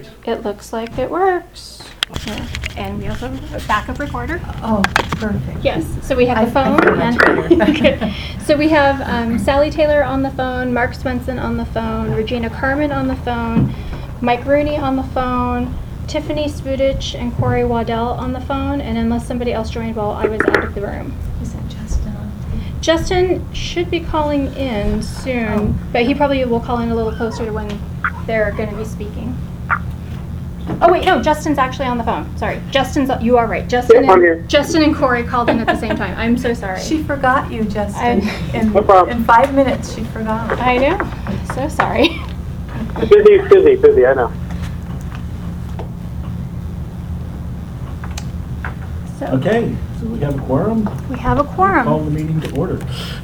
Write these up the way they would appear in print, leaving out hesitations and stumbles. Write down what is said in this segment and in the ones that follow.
Great. It looks like it works. Yeah. And we also have a backup recorder. Oh, perfect. Yes, so we have the I phone. feel much better. Good. So we have Sally Taylor on the phone, Mark Swenson on the phone, Regina Carmen on the phone, Mike Rooney on the phone, Tiffany Spudich and Corey Waddell on the phone, and unless somebody else joined while I was out of the room. Is that Justin on? Justin should be calling in soon, but he probably will call in a little closer to when they're going to be speaking. Oh wait, no, Justin's actually on the phone. Sorry, you are right. I'm here. Justin and Corey called in at the same time. I'm so sorry. She forgot you, Justin. No problem. In 5 minutes, she forgot. I know. So sorry. Busy, I know. So Okay, so we have a quorum. we have a Call quorum. the meeting to order.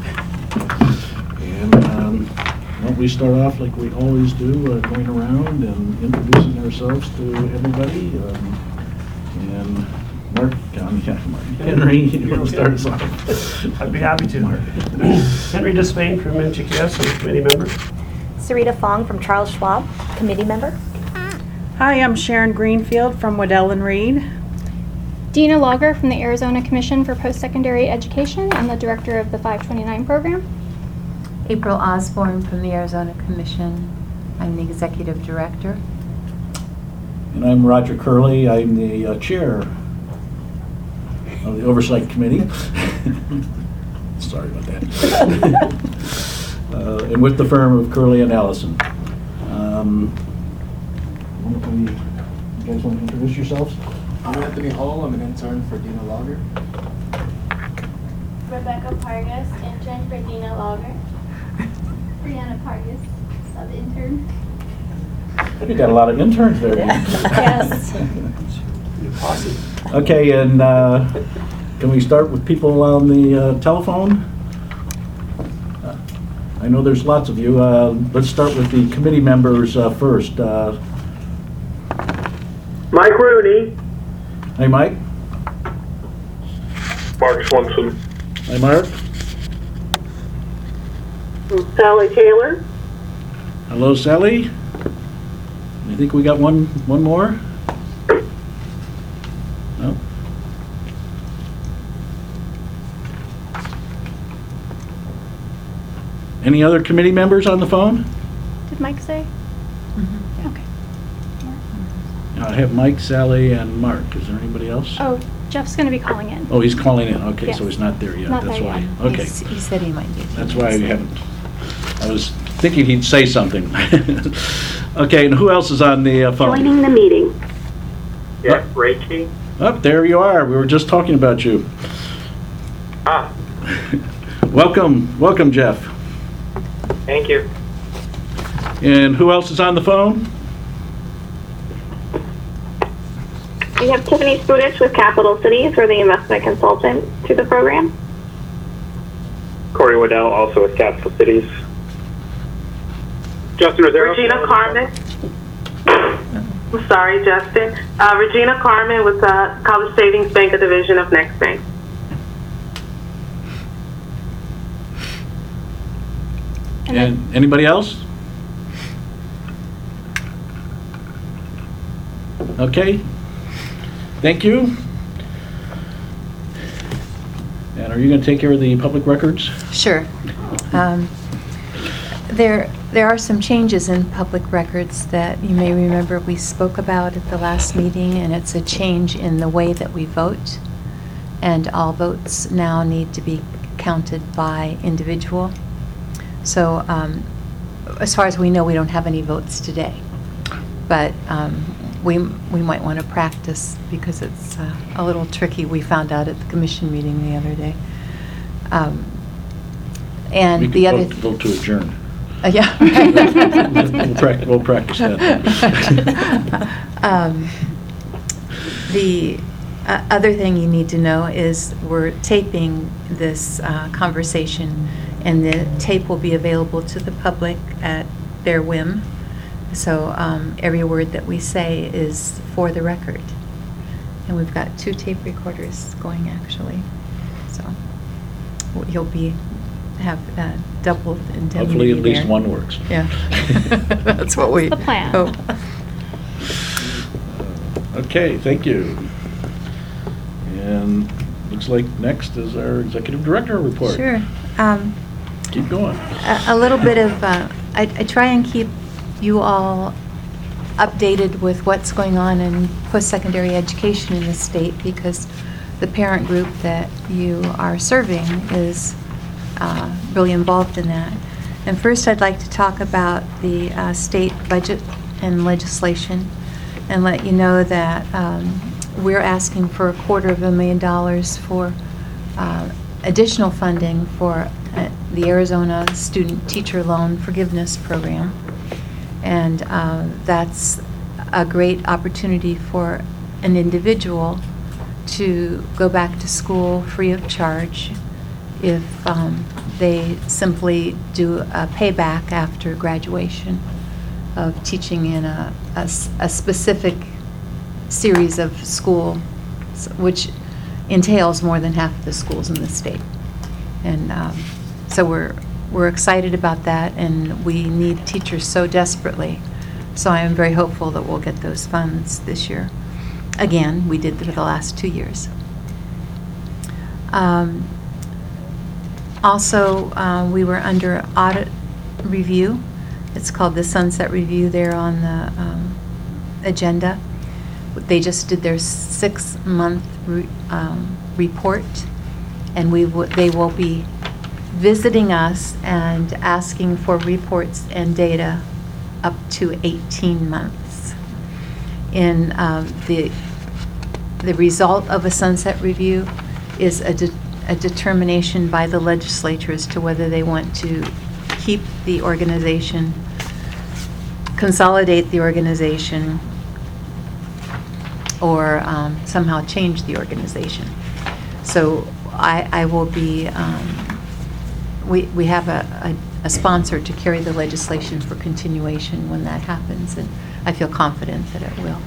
And well, we start off like we always do, going around and introducing ourselves to everybody. And Mark, Henry, you want to start us off? I'd be happy to. Henry Despain from MGKS, I'm a committee member. Sarita Fong from Charles Schwab, committee member. Hi, I'm Sharon Greenfield from Waddell and Reed. Dina Lager from the Arizona Commission for Post-Secondary Education and the director of the 529 program. April Osborne from the Arizona Commission. I'm the executive director. And I'm Roger Curley. I'm the chair of the Oversight Committee. Sorry about that. And with the firm of Curley and Allison. You guys want to introduce yourselves? I'm Anthony Hall. I'm an intern for Dina Lager. Rebecca Pargas, intern for Dina Lager. Brianna Pargas, sub-intern. You got a lot of interns there. Yes. Okay, and can we start with people on the telephone? I know there's lots of you. Let's start with the committee members first. Mike Rooney. Hey, Mike. Mark Swenson. Hi, Mark. Sally Taylor. Hello, Sally. I think we got one more. No. Any other committee members on the phone? Did Mike say? Okay. I have Mike, Sally, and Mark. Is there anybody else? Oh, Jeff's going to be calling in. Oh, he's calling in. Okay, so Yes. he's not there yet. Not That's there why. yet. Okay. He said he might be. That's why we haven't. I was thinking he'd say something. Okay, and who else is on the phone? Joining the meeting. Yeah, Reiki. Oh, there you are. We were just talking about you. Ah, Welcome, Jeff. thank you. And who else is on the phone? We have Tiffany Spudich with Capital Cities for the investment consultant to the program. Corey Waddell, also with Capital Cities. Justin Rosero. Regina Carmen. I'm sorry, Justin. Regina Carmen with the College Savings Bank, a division of Next Bank. And anybody else? Okay. Thank you. And are you going to take care of the public records? Sure. There are some changes in public records that you may remember we spoke about at the last meeting, and it's a change in the way that we vote. And all votes now need to be counted by individual. So as far as we know, we don't have any votes today. But we might want to practice because it's a little tricky. We found out at the commission meeting the other day. And We the can other vote to adjourn. Yeah. We'll practice that. The other thing you need to know is we're taping this conversation, and the tape will be available to the public at their whim. So every word that we say is for the record. And we've got 2 tape recorders going, actually. So you'll have double indemnity Hopefully at least there. one works. Yeah. That's what we That's the plan. hope. Okay, thank you. And looks like next is our executive director report. Sure. Keep going. A little bit of, I try and keep you all updated with what's going on in post-secondary education in the state, because the parent group that you are serving is really involved in that. And first, I'd like to talk about the state budget and legislation, and let you know that we're asking for $250,000 for additional funding for the Arizona Student Teacher Loan Forgiveness Program. And that's a great opportunity for an individual to go back to school free of charge if they simply do a payback after graduation of teaching in a specific series of school, which entails more than half of the schools in the state. And so we're excited about that, and we need teachers so desperately. So I am very hopeful that we'll get those funds this year. Again, we did for the last 2 years. Also, we were under audit review. It's called the Sunset Review there on the agenda. They just did their 6-month report, and they will be visiting us and asking for reports and data up to 18 months. In the result of a sunset review is a determination by the legislature as to whether they want to keep the organization, consolidate the organization, or somehow change the organization. So I will be, we have a sponsor to carry the legislation for continuation when that happens, and I feel confident that it will.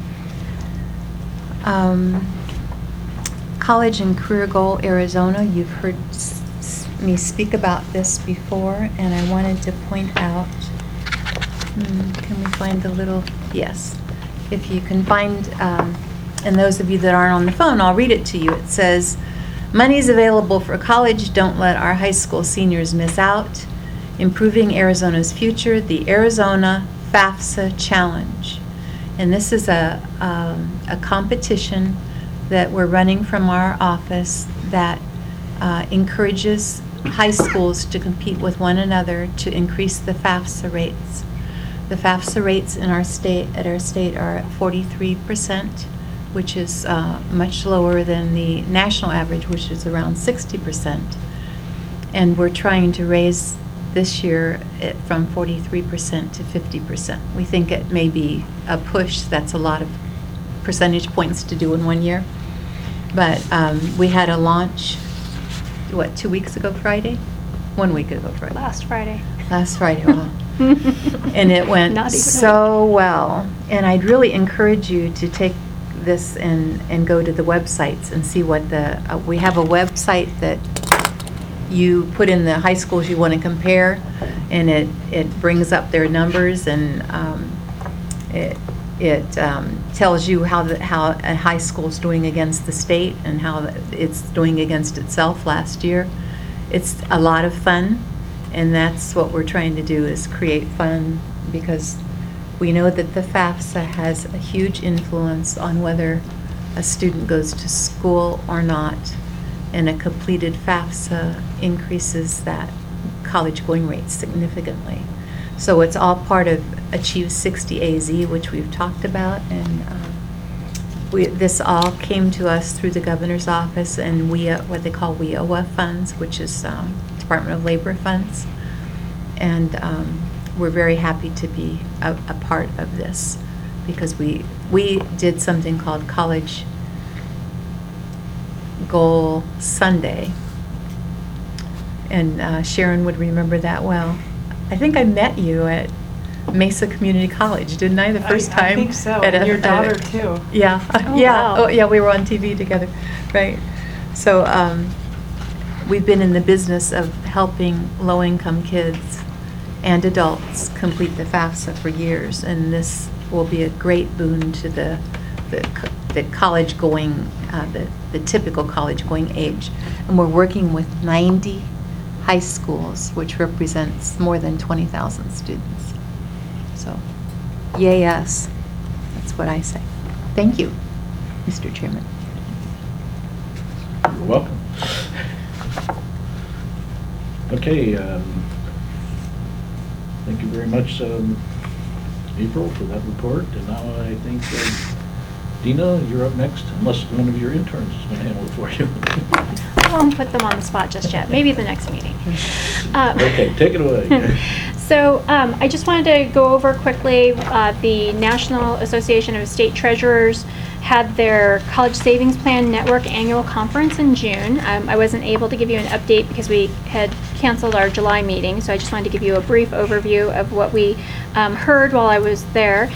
College and Career Goal Arizona, you've heard me speak about this before, and I wanted to point out, can we find the little, yes. If you can find, and those of you that aren't on the phone, I'll read it to you. It says, "Money's available for college. Don't let our high school seniors miss out. Improving Arizona's future, the Arizona FAFSA Challenge." And this is a competition that we're running from our office that encourages high schools to compete with one another to increase the FAFSA rates. The FAFSA rates in our state, are at 43%, which is much lower than the national average, which is around 60%. And we're trying to raise this year it from 43% to 50%. We think it may be a push. That's a lot of percentage points to do in 1 year. But we had a launch, 2 weeks ago Friday? 1 week ago Friday. Last Friday. Last Friday, wow. And it went Not even so well. And I'd really encourage you to take this and go to the websites and see what we have a website that you put in the high schools you want to compare, and it brings up their numbers, and it tells you how a high school is doing against the state and how it's doing against itself last year. It's a lot of fun, and that's what we're trying to do, is create fun, because we know that the FAFSA has a huge influence on whether a student goes to school or not, and a completed FAFSA increases that college going rate significantly. So it's all part of Achieve 60 AZ, which we've talked about, and this all came to us through the governor's office and what they call WIOA funds, which is Department of Labor funds, and we're very happy to be a part of this, because we did something called College Goal Sunday, and Sharon would remember that well. I think I met you at Mesa Community College, didn't I, the first time? I think so, and your daughter too. Yeah, Oh, yeah, wow. oh yeah, we were on TV together, right? So we've been in the business of helping low-income kids and adults complete the FAFSA for years, and this will be a great boon to the the college going, the typical college going age. And we're working with 90 high schools, which represents more than 20,000 students. So, yay us. That's what I say. Thank you, Mr. Chairman. You're welcome. Okay, thank you very much, April, for that report. And now I think, Dina, you're up next, unless one of your interns is going to handle it for you. I won't put them on the spot just yet. Maybe the next meeting. Okay, take it away. So I just wanted to go over quickly, the National Association of State Treasurers had their College Savings Plan Network annual conference in June. I wasn't able to give you an update because we had canceled our July meeting, so I just wanted to give you a brief overview of what we heard while I was there.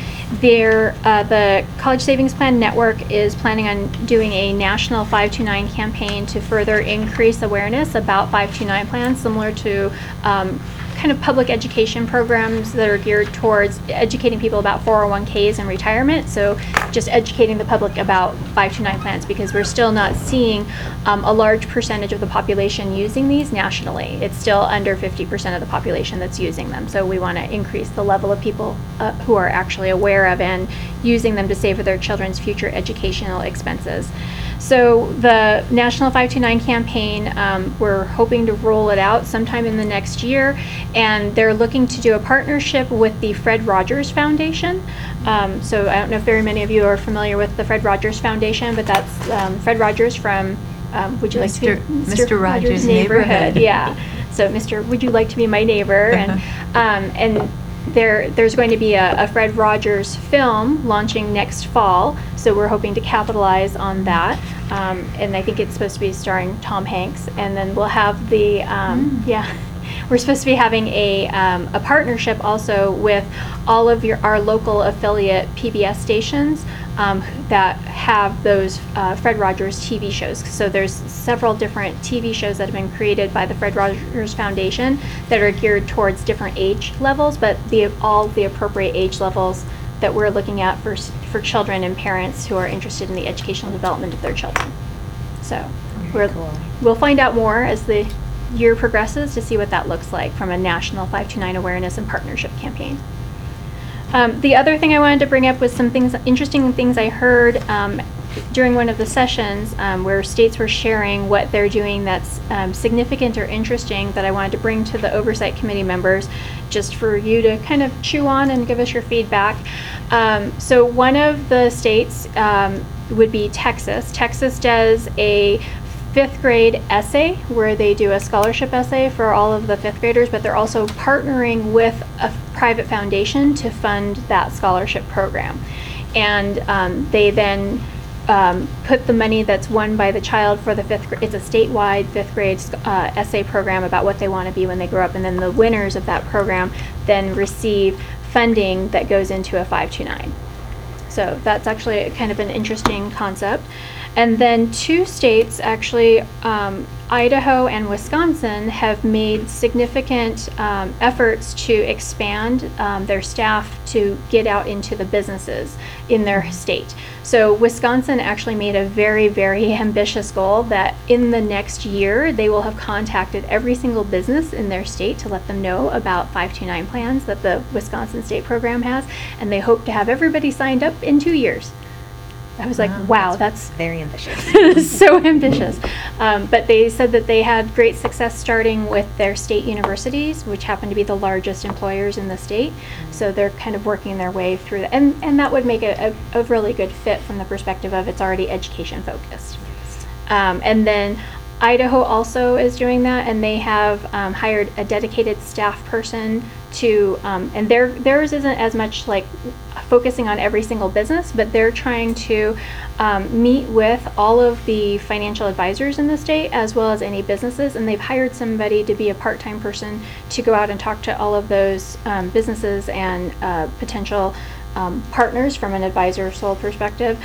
The College Savings Plan Network is planning on doing a national 529 campaign to further increase awareness about 529 plans, similar to kind of public education programs that are geared towards educating people about 401ks and retirement. So just educating the public about 529 plans, because we're still not seeing a large percentage of the population using these nationally. It's still under 50% of the population that's using them. So we want to increase the level of people who are actually aware of and using them to save for their children's future educational expenses. So the National 529 campaign, we're hoping to roll it out sometime in the next year, and they're looking to do a partnership with the Fred Rogers Foundation. So I don't know if very many of you are familiar with the Fred Rogers Foundation, but that's Fred Rogers from, would you like to be Mr. Rogers' neighborhood? Yeah. So would you like to be my neighbor? And there's going to be a Fred Rogers film launching next fall, so we're hoping to capitalize on that. And I think it's supposed to be starring Tom Hanks, and then we'll have the we're supposed to be having a partnership also with all of our local affiliate PBS stations that have those Fred Rogers TV shows. So there's several different TV shows that have been created by the Fred Rogers Foundation that are geared towards different age levels, but all the appropriate age levels that we're looking at for children and parents who are interested in the educational development of their children. So we'll find out more as the year progresses to see what that looks like from a national 529 awareness and partnership campaign. The other thing I wanted to bring up was some interesting things I heard during one of the sessions where states were sharing what they're doing that's significant or interesting that I wanted to bring to the Oversight Committee members just for you to kind of chew on and give us your feedback. So one of the states would be Texas. Texas does a 5th grade essay where they do a scholarship essay for all of the 5th graders, but they're also partnering with a private foundation to fund that scholarship program. And they then put the money that's won by the child for the 5th grade. It's a statewide 5th grade essay program about what they want to be when they grow up, and then the winners of that program then receive funding that goes into a 529. So that's actually kind of an interesting concept. And then 2 states, actually, Idaho and Wisconsin, have made significant efforts to expand their staff to get out into the businesses in their state. So Wisconsin actually made a very, very ambitious goal that in the next year they will have contacted every single business in their state to let them know about 529 plans that the Wisconsin State Program has, and they hope to have everybody signed up in 2 years. I was like, wow, that's very ambitious. So ambitious. But they said that they had great success starting with their state universities, which happen to be the largest employers in the state. So they're kind of working their way through that. And that would make a really good fit from the perspective of it's already education focused. And then Idaho also is doing that, and they have hired a dedicated staff person to, and theirs isn't as much like focusing on every single business, but they're trying to meet with all of the financial advisors in the state as well as any businesses, and they've hired somebody to be a part-time person to go out and talk to all of those businesses and potential partners from an advisor sole perspective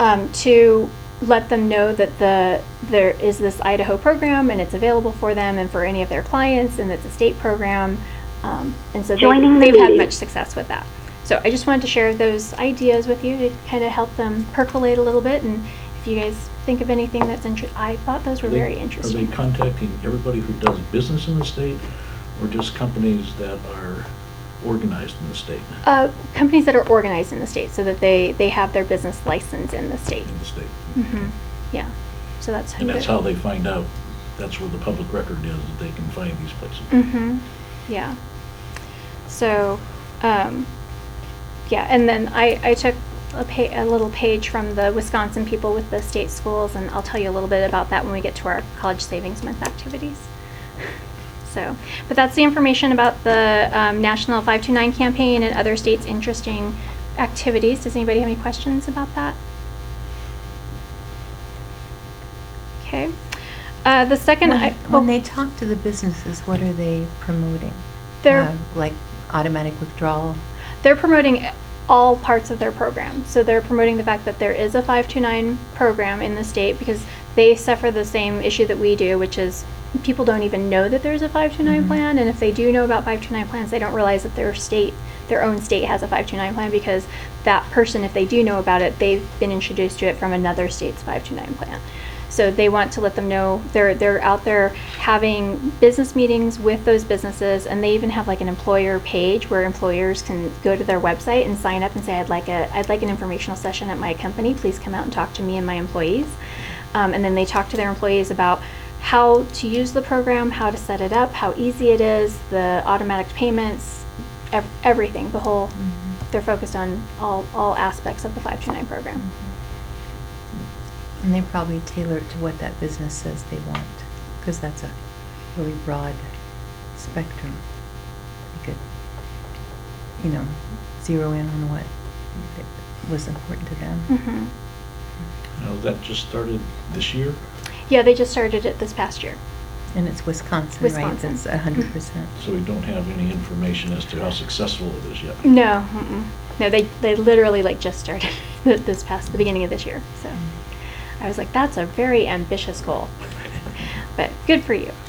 to let them know that there is this Idaho program and it's available for them and for any of their clients, and it's a state program, and so they've had much success with that. So I just wanted to share those ideas with you to kind of help them percolate a little bit. And if you guys think of anything that's interesting, I thought those were very Are interesting. they contacting everybody who does business in the state, or just companies that are organized in the state? Companies that are organized in the state so that they have their business license in the state. In the state. Yeah. So that's And that's how they find out. That's where the public record is, that they can find these places. Yeah. So, yeah, and then I took a little page from the Wisconsin people with the state schools, and I'll tell you a little bit about that when we get to our College Savings Month activities. So, but that's the information about the National 529 campaign and other states' interesting activities. Does anybody have any questions about that? Okay. The second, When they talk to the businesses, what are they promoting? They're Like automatic withdrawal? They're promoting all parts of their program. So they're promoting the fact that there is a 529 program in the state because they suffer the same issue that we do, which is people don't even know that there's a 529 plan. And if they do know about 529 plans, they don't realize that their own state has a 529 plan because that person, if they do know about it, they've been introduced to it from another state's 529 plan. So they want to let them know they're out there having business meetings with those businesses, and they even have like an employer page where employers can go to their website and sign up and say, I'd like an informational session at my company. Please come out and talk to me and my employees. And then they talk to their employees about how to use the program, how to set it up, how easy it is, the automatic payments, everything. The whole. They're focused on all aspects of the 529 program. And they probably tailor it to what that business says they want, because that's a really broad spectrum. You could, zero in on what was important to them. Now, that just started this year? Yeah, they just started it this past year. And it's Wisconsin, Wisconsin. right? That's 100%. So we don't have any information as to how successful it is yet? No, no, they literally just started the beginning of this year. So I was like, that's a very ambitious goal, but good for you.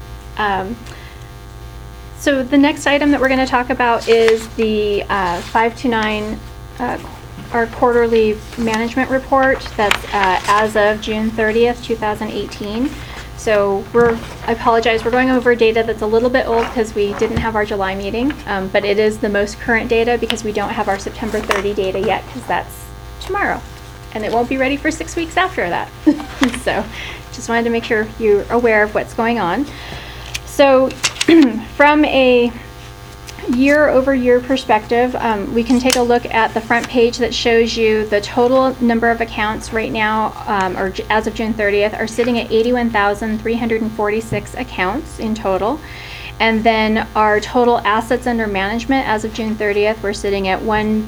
So the next item that we're going to talk about is the 529, our quarterly management report that's as of June 30th, 2018. So I apologize, we're going over data that's a little bit old because we didn't have our July meeting, but it is the most current data because we don't have our September 30 data yet because that's tomorrow. And it won't be ready for 6 weeks after that. So just wanted to make sure you're aware of what's going on. So from a year-over-year perspective, we can take a look at the front page that shows you the total number of accounts right now, or as of June 30th, are sitting at 81,346 accounts in total. And then our total assets under management as of June 30th, we're sitting at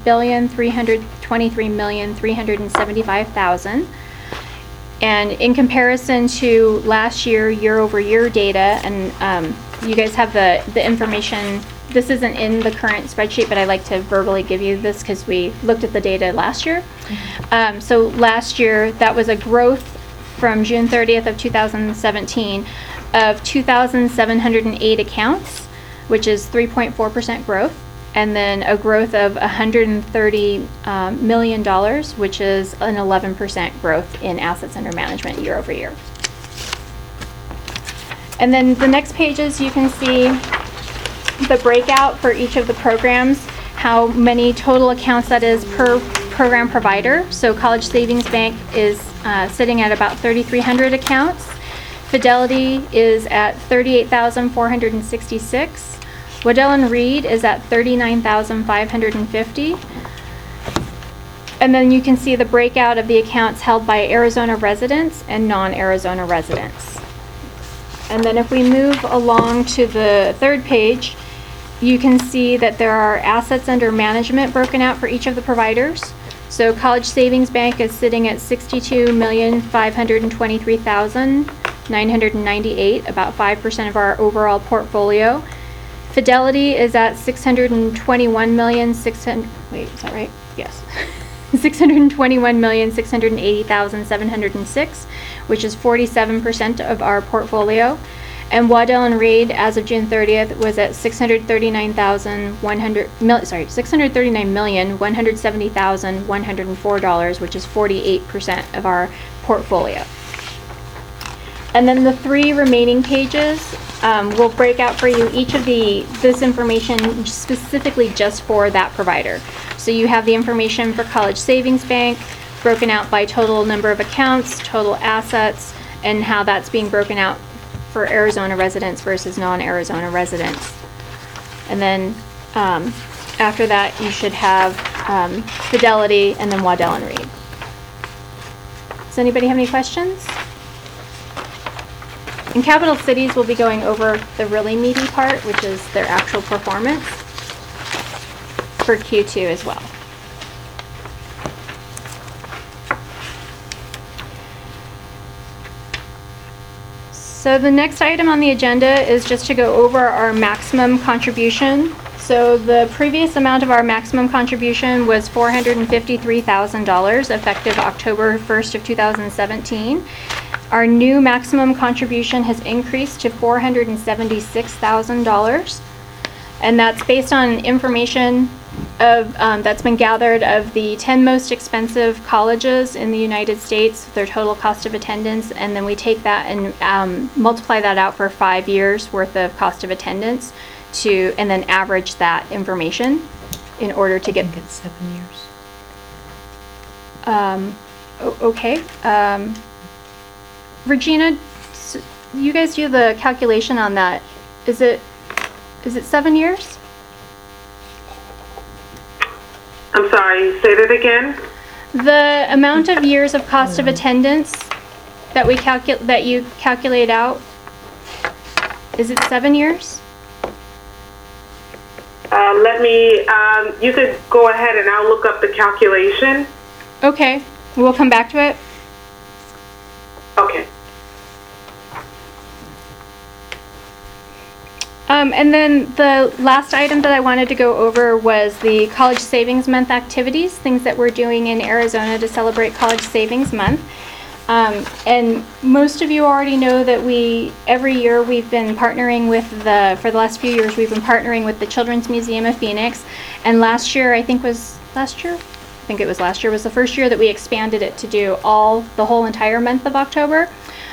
$1,323,375,000. And in comparison to last year, year-over-year data, and you guys have the information. This isn't in the current spreadsheet, but I like to verbally give you this because we looked at the data last year. So last year, that was a growth from June 30th of 2017 of 2,708 accounts, which is 3.4% growth, and then a growth of $130 million, which is an 11% growth in assets under management year over year. And then the next pages, you can see the breakout for each of the programs, how many total accounts that is per program provider. So College Savings Bank is sitting at about 3,300 accounts. Fidelity is at 38,466. Waddell & Reed is at 39,550. And then you can see the breakout of the accounts held by Arizona residents and non-Arizona residents. And then if we move along to the third page, you can see that there are assets under management broken out for each of the providers. So College Savings Bank is sitting at $62,523,998, about 5% of our overall portfolio. Fidelity is at $621,600,000. Wait, is that right? Yes. $621,680,706, which is 47% of our portfolio. And Waddell and Reed, as of June 30th, was at $639,170,104, which is 48% of our portfolio. And then the 3 remaining pages will break out for you each of this information specifically just for that provider. So you have the information for College Savings Bank, broken out by total number of accounts, total assets, and how that's being broken out for Arizona residents versus non-Arizona residents. And then after that, you should have Fidelity and then Waddell and Reed. Does anybody have any questions? In Capital Cities, we'll be going over the really meaty part, which is their actual performance for Q2 as well. So the next item on the agenda is just to go over our maximum contribution. So the previous amount of our maximum contribution was $453,000 effective October 1st of 2017. Our new maximum contribution has increased to $476,000. And that's based on information that's been gathered of the 10 most expensive colleges in the United States, their total cost of attendance, and then we take that and multiply that out for 5 years worth of cost of attendance and then average that information in order to get. I think it's 7 years. Okay. Regina, you guys do the calculation on that. Is it 7 years? I'm sorry, say that again? The amount of years of cost of attendance that you calculate out, is it 7 years? You could go ahead and I'll look up the calculation. Okay, we'll come back to it. Okay. And then the last item that I wanted to go over was the College Savings Month activities, things that we're doing in Arizona to celebrate College Savings Month. And most of you already know that every year we've been partnering with for the last few years, we've been partnering with the Children's Museum of Phoenix. And last year was the first year that we expanded it to do the whole entire month of October,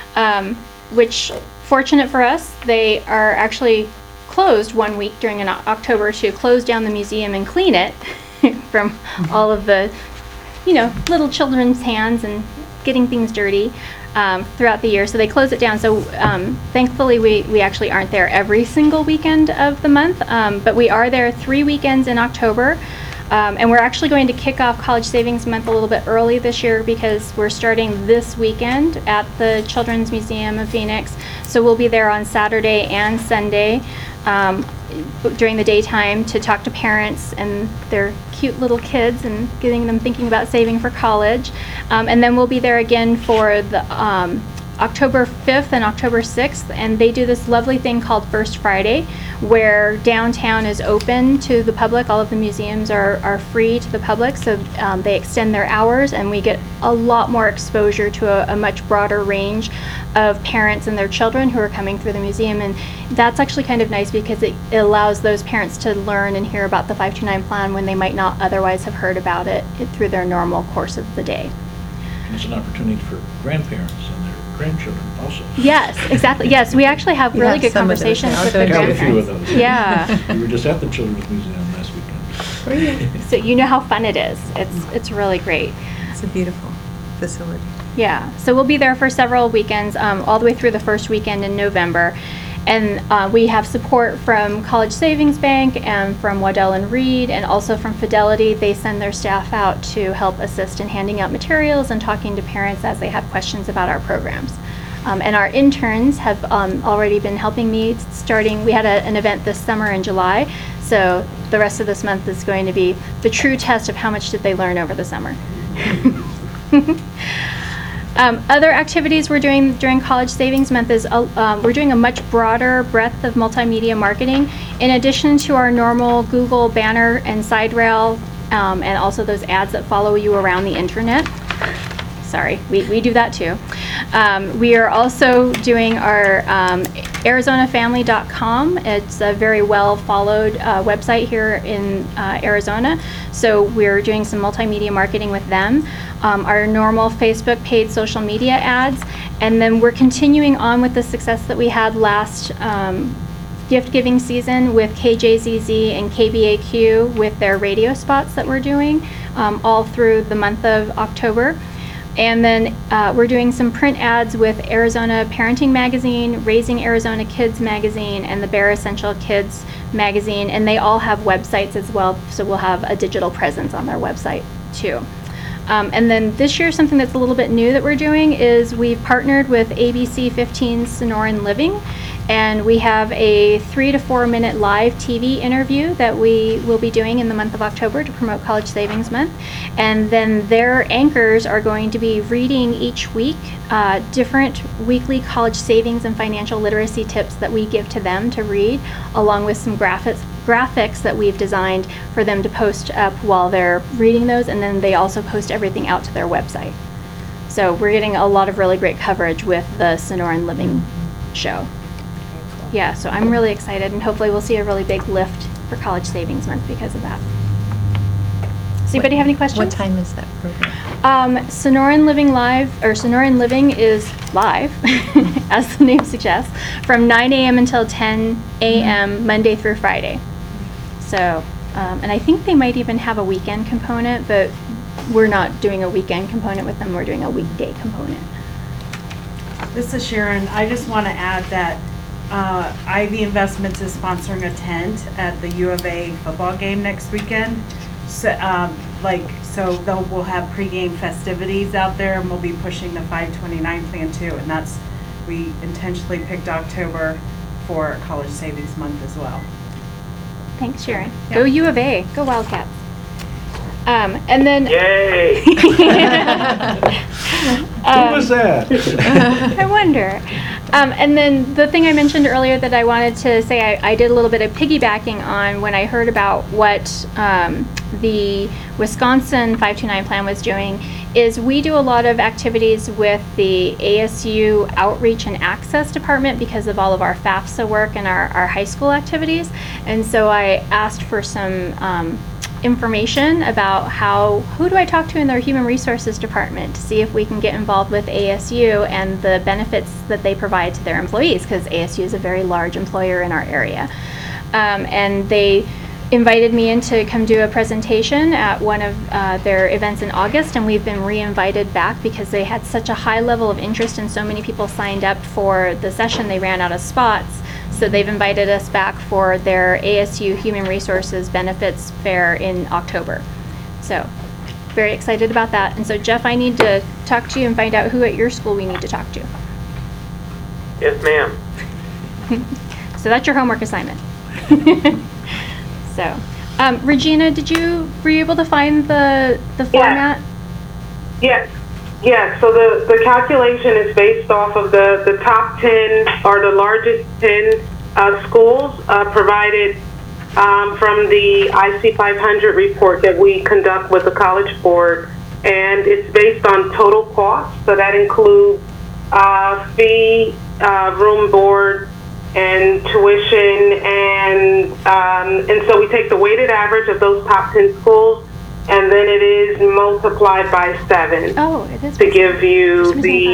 which, fortunate for us, they are actually closed 1 week during October to close down the museum and clean it from all of the, little children's hands and getting things dirty throughout the year. So they close it down. So thankfully, we actually aren't there every single weekend of the month, but we are there 3 weekends in October. And we're actually going to kick off College Savings Month a little bit early this year because we're starting this weekend at the Children's Museum of Phoenix. So we'll be there on Saturday and Sunday during the daytime to talk to parents and their cute little kids and getting them thinking about saving for college. And then we'll be there again for the October 5th and October 6th, and they do this lovely thing called First Friday, where downtown is open to the public. All of the museums are free to the public, so they extend their hours, and we get a lot more exposure to a much broader range of parents and their children who are coming through the museum. And that's actually kind of nice because it allows those parents to learn and hear about the 529 plan when they might not otherwise have heard about it through their normal course of the day. And it's an opportunity for grandparents and their grandchildren also. Yes, exactly. Yes, we actually have really good conversations with the I got a few of grandparents. those. Yeah. We were just at the Children's Museum last weekend. So you know how fun it is. It's really great. It's a beautiful facility. Yeah. So we'll be there for several weekends, all the way through the first weekend in November. And we have support from College Savings Bank and from Waddell and Reed and also from Fidelity. They send their staff out to help assist in handing out materials and talking to parents as they have questions about our programs. And our interns have already been helping me starting. We had an event this summer in July. So the rest of this month is going to be the true test of how much did they learn over the summer. Other activities we're doing during College Savings Month is we're doing a much broader breadth of multimedia marketing. In addition to our normal Google banner and side rail, and also those ads that follow you around the internet. Sorry, we do that too. We are also doing our ArizonaFamily.com. It's a very well followed website here in Arizona. So we're doing some multimedia marketing with them. Our normal Facebook paid social media ads. And then we're continuing on with the success that we had last gift giving season with KJZZ and KBAQ with their radio spots that we're doing all through the month of October. And then we're doing some print ads with Arizona Parenting Magazine, Raising Arizona Kids Magazine, and the Bare Essential Kids Magazine. And they all have websites as well, so we'll have a digital presence on their website too. And then this year, something that's a little bit new that we're doing is we've partnered with ABC 15's Sonoran Living, and we have a 3 to 4 minute live TV interview that we will be doing in the month of October to promote College Savings Month. And then their anchors are going to be reading each week different weekly college savings and financial literacy tips that we give to them to read, along with some graphics that we've designed for them to post up while they're reading those, and then they also post everything out to their website. So we're getting a lot of really great coverage with the Sonoran Living show. Yeah, so I'm really excited, and hopefully we'll see a really big lift for College Savings Month because of that. Does anybody have any questions? What time is that program? Sonoran Living Live, or Sonoran Living is live, as the name suggests, from 9 a.m. until 10 a.m. Monday through Friday. So, and I think they might even have a weekend component, but we're not doing a weekend component with them, we're doing a weekday component. This is Sharon. I just want to add that Ivy Investments is sponsoring a tent at the U of A football game next weekend. So, we'll have pregame festivities out there, and we'll be pushing the 529 plan too. And we intentionally picked October for College Savings Month as well. Thanks, Sharon. Yeah. Go U of A. Go Wildcats. And then... Yay! Who was that? I wonder. And then the thing I mentioned earlier that I wanted to say, I did a little bit of piggybacking on when I heard about what the Wisconsin 529 plan was doing, is we do a lot of activities with the ASU Outreach and Access Department because of all of our FAFSA work and our high school activities. And so I asked for some information about who do I talk to in their human resources department to see if we can get involved with ASU and the benefits that they provide to their employees, because ASU is a very large employer in our area. And they invited me in to come do a presentation at one of their events in August, and we've been re-invited back because they had such a high level of interest and so many people signed up for the session they ran out of spots. So they've invited us back for their ASU Human Resources Benefits Fair in October. So very excited about that. And so Jeff, I need to talk to you and find out who at your school we need to talk to. Yes, ma'am. So that's your homework assignment. So, Regina, were you able to find the format? Yes. Yeah, so the calculation is based off of the top 10 or the largest 10 schools provided from the IC 500 report that we conduct with the College Board. And it's based on total cost, so that includes fee, room, board, and tuition. And so we take the weighted average of those top 10 schools, and then it is multiplied by 7. Oh, it is. To give you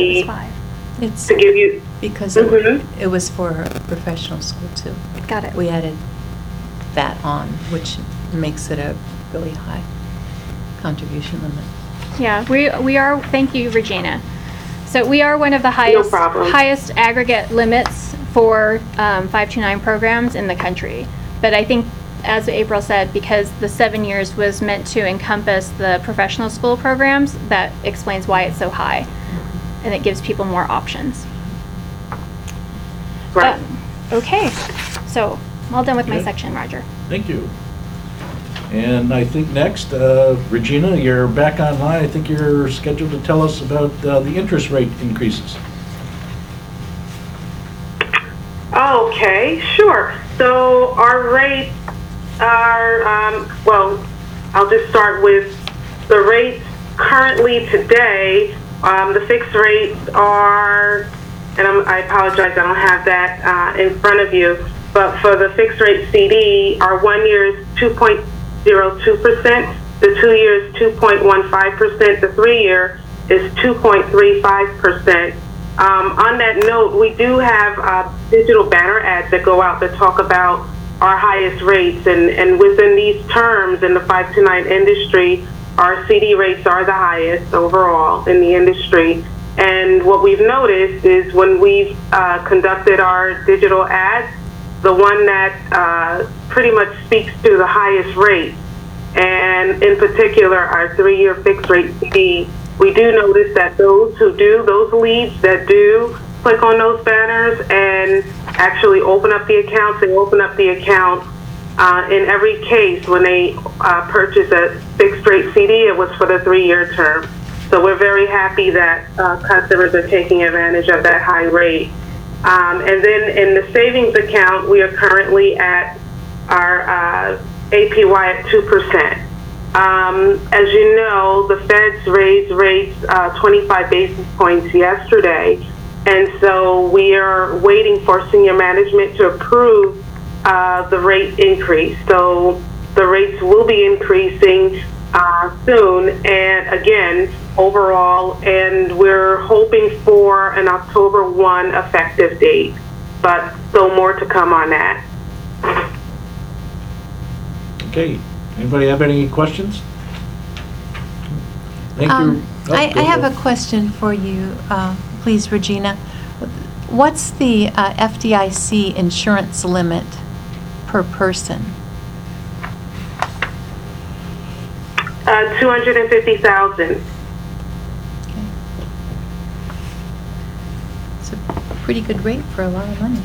Because Mm-hmm. it was for a professional school too. Got it. We added that on, which makes it a really high contribution limit. Yeah, we are, thank you, Regina. So we are one of the highest aggregate limits for 529 programs in the country. But I think, as April said, because the 7 years was meant to encompass the professional school programs, that explains why it's so high. And it gives people more options. Right. Okay, so I'm all done with my Okay. section, Roger. Thank you. And I think next, Regina, you're back online. I think you're scheduled to tell us about the interest rate increases. Okay, sure. So our rates are, I'll just start with the rates currently today. The fixed rates are and I apologize, I don't have that in front of you, but for the fixed rate CD, our 1 year is 2.02%, the 2 year is 2.15%, the 3 year is 2.35%. On that note, we do have digital banner ads that go out that talk about our highest rates, and within these terms in the 529 industry, our CD rates are the highest overall in the industry. And what we've noticed is when we've conducted our digital ads, the one that pretty much speaks to the highest rate, and in particular our 3-year fixed rate CD, we do notice that those leads that do click on those banners and actually open up the accounts, they open up the account in every case when they purchase a fixed rate CD, it was for the 3-year term. So we're very happy that customers are taking advantage of that high rate. And then in the savings account, we are currently at our APY at 2%. As you know, the Feds raised rates 25 basis points yesterday, and so we are waiting for senior management to approve the rate increase. So the rates will be increasing soon, and again, overall, and we're hoping for an October 1 effective date, but still more to come on that. Okay, anybody have any questions? Thank you. I have a question for you, please, Regina. What's the FDIC insurance limit per person? $250,000. It's a pretty good rate for a lot of money.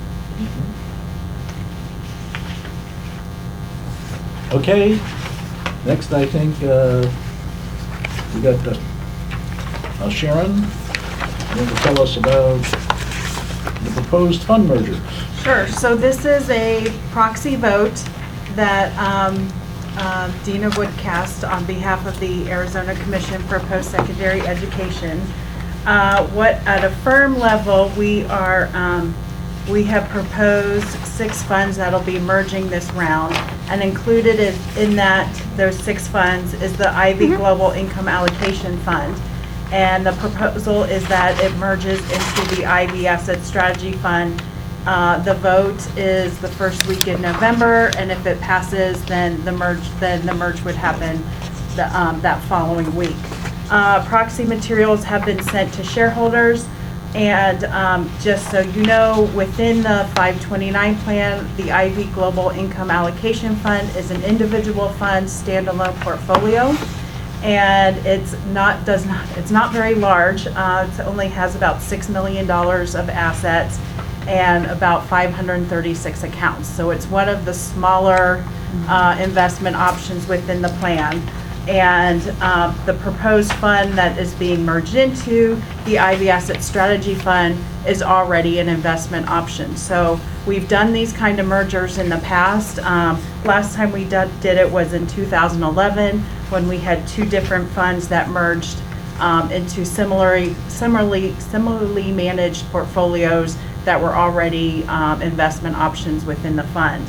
Okay, next I think we got Sharon, going to tell us about the proposed fund merger. Sure. So this is a proxy vote that Dina would cast on behalf of the Arizona Commission for Post-Secondary Education. What at a firm level we have proposed 6 funds that'll be merging this round, and included in those 6 funds is the Ivy Global Income Allocation Fund. And the proposal is that it merges into the Ivy Asset Strategy Fund. The vote is the first week in November, and if it passes, then the merge would happen that following week. Proxy materials have been sent to shareholders, and just so you know, within the 529 plan, the Ivy Global Income Allocation Fund is an individual fund standalone portfolio. And it's not very large. It only has about $6 million of assets and about 536 accounts. So it's one of the smaller investment options within the plan. And the proposed fund that is being merged into the Ivy Asset Strategy Fund is already an investment option. So we've done these kind of mergers in the past. Last time we did it was in 2011, when we had 2 different funds that merged into similarly managed portfolios that were already investment options within the fund.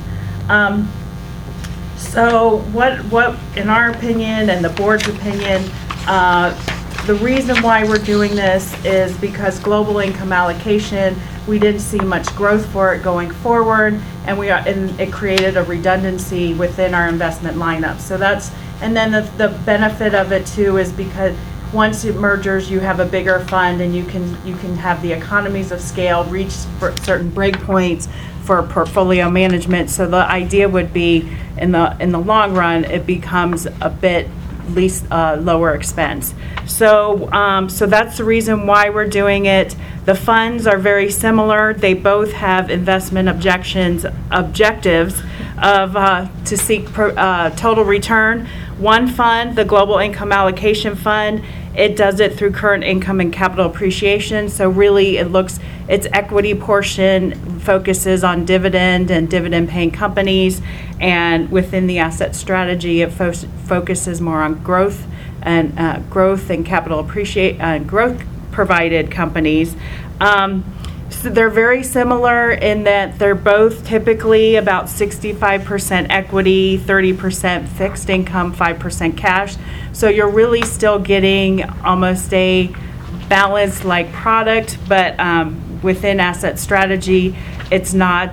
So what, in our opinion and the board's opinion, the reason why we're doing this is because global income allocation, we didn't see much growth for it going forward, and it created a redundancy within our investment lineup. So that's, and then the benefit of it too is because once it mergers, you have a bigger fund, and you can have the economies of scale, reach certain breakpoints for portfolio management. So the idea would be in the long run, it becomes a bit lower expense. So so that's the reason why we're doing it. The funds are very similar. They both have investment objectives of to seek total return. One fund, the Global Income Allocation Fund, it does it through current income and capital appreciation. So really its equity portion focuses on dividend and dividend paying companies, and within the asset strategy it focuses more on growth and capital growth provided companies. So they're very similar in that they're both typically about 65% equity, 30% fixed income, 5% cash. So you're really still getting almost a balanced like product, but within asset strategy, it's not,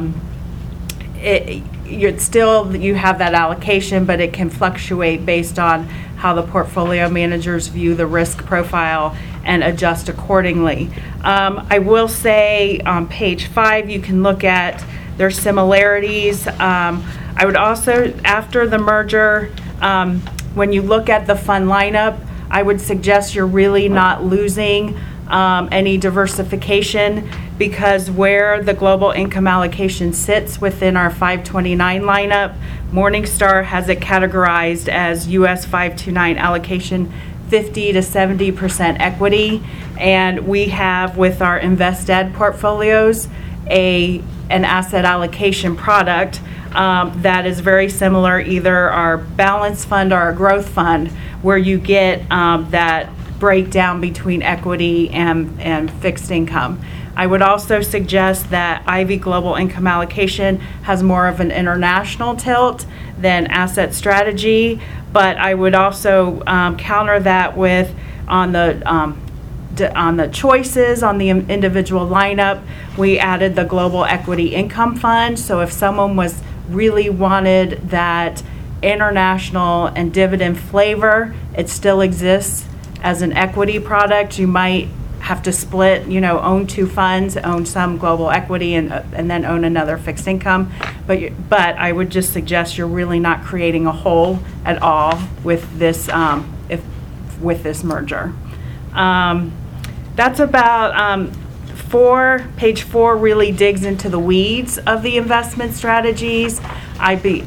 it's still, you have that allocation, but it can fluctuate based on how the portfolio managers view the risk profile and adjust accordingly. I will say on page 5, you can look at their similarities. I would also, after the merger, when you look at the fund lineup, I would suggest you're really not losing any diversification, because where the global income allocation sits within our 529 lineup, Morningstar has it categorized as US 529 allocation 50 to 70% equity, and we have with our InvestEd portfolios an asset allocation product that is very similar, either our balanced fund or our growth fund, where you get that breakdown between equity and fixed income. I would also suggest that Ivy Global Income Allocation has more of an international tilt than asset strategy, but I would also counter that with on the choices on the individual lineup, we added the Global Equity Income Fund. So if someone really wanted that international and dividend flavor, it still exists as an equity product. You might have to split, own 2 funds, own some global equity and then own another fixed income. But I would just suggest you're really not creating a hole at all with this with this merger. That's about page 4 really digs into the weeds of the investment strategies. I'd be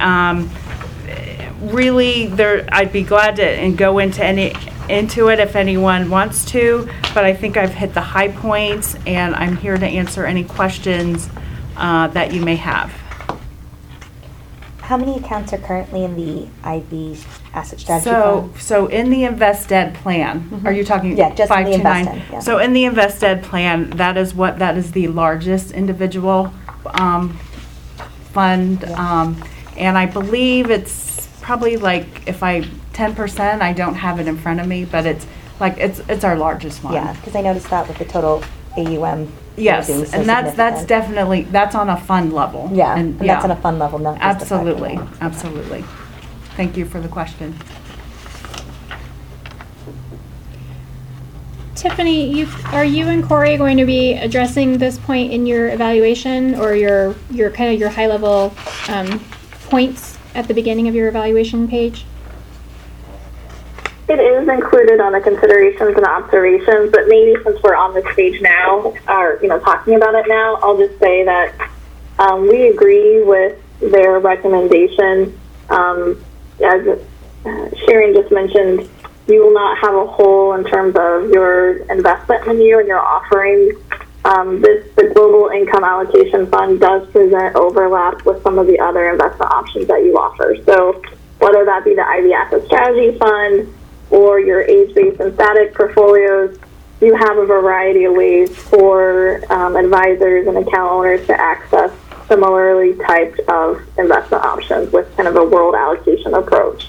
glad to go into it if anyone wants to, but I think I've hit the high points, and I'm here to answer any questions that you may have. How many accounts are currently in the IB Asset Strategy Fund? So in the InvestEd plan, Are you talking? Yeah, just in the 529? InvestEd. Yeah. So in the InvestEd plan, that is the largest individual fund, and I believe it's probably like 10%. I don't have it in front of me, but it's our largest one. Yeah, because I noticed that with the total AUM. Yes, being so and that's significant. definitely, that's on a fund level. Yeah, and that's on a fund level, not just the Absolutely, 529. absolutely. Thank you for the question. Tiffany, are you and Corey going to be addressing this point in your evaluation, or your kind of your high level points at the beginning of your evaluation page? It is included on the considerations and observations, but maybe since we're on this page now, or talking about it now, I'll just say that we agree with their recommendation. As Sharon just mentioned, you will not have a hole in terms of your investment menu and your offerings. The Global Income Allocation Fund does present overlap with some of the other investment options that you offer. So whether that be the Ivy Asset Strategy Fund or your age-based and static portfolios, you have a variety of ways for advisors and account owners to access similarly typed of investment options with kind of a world allocation approach.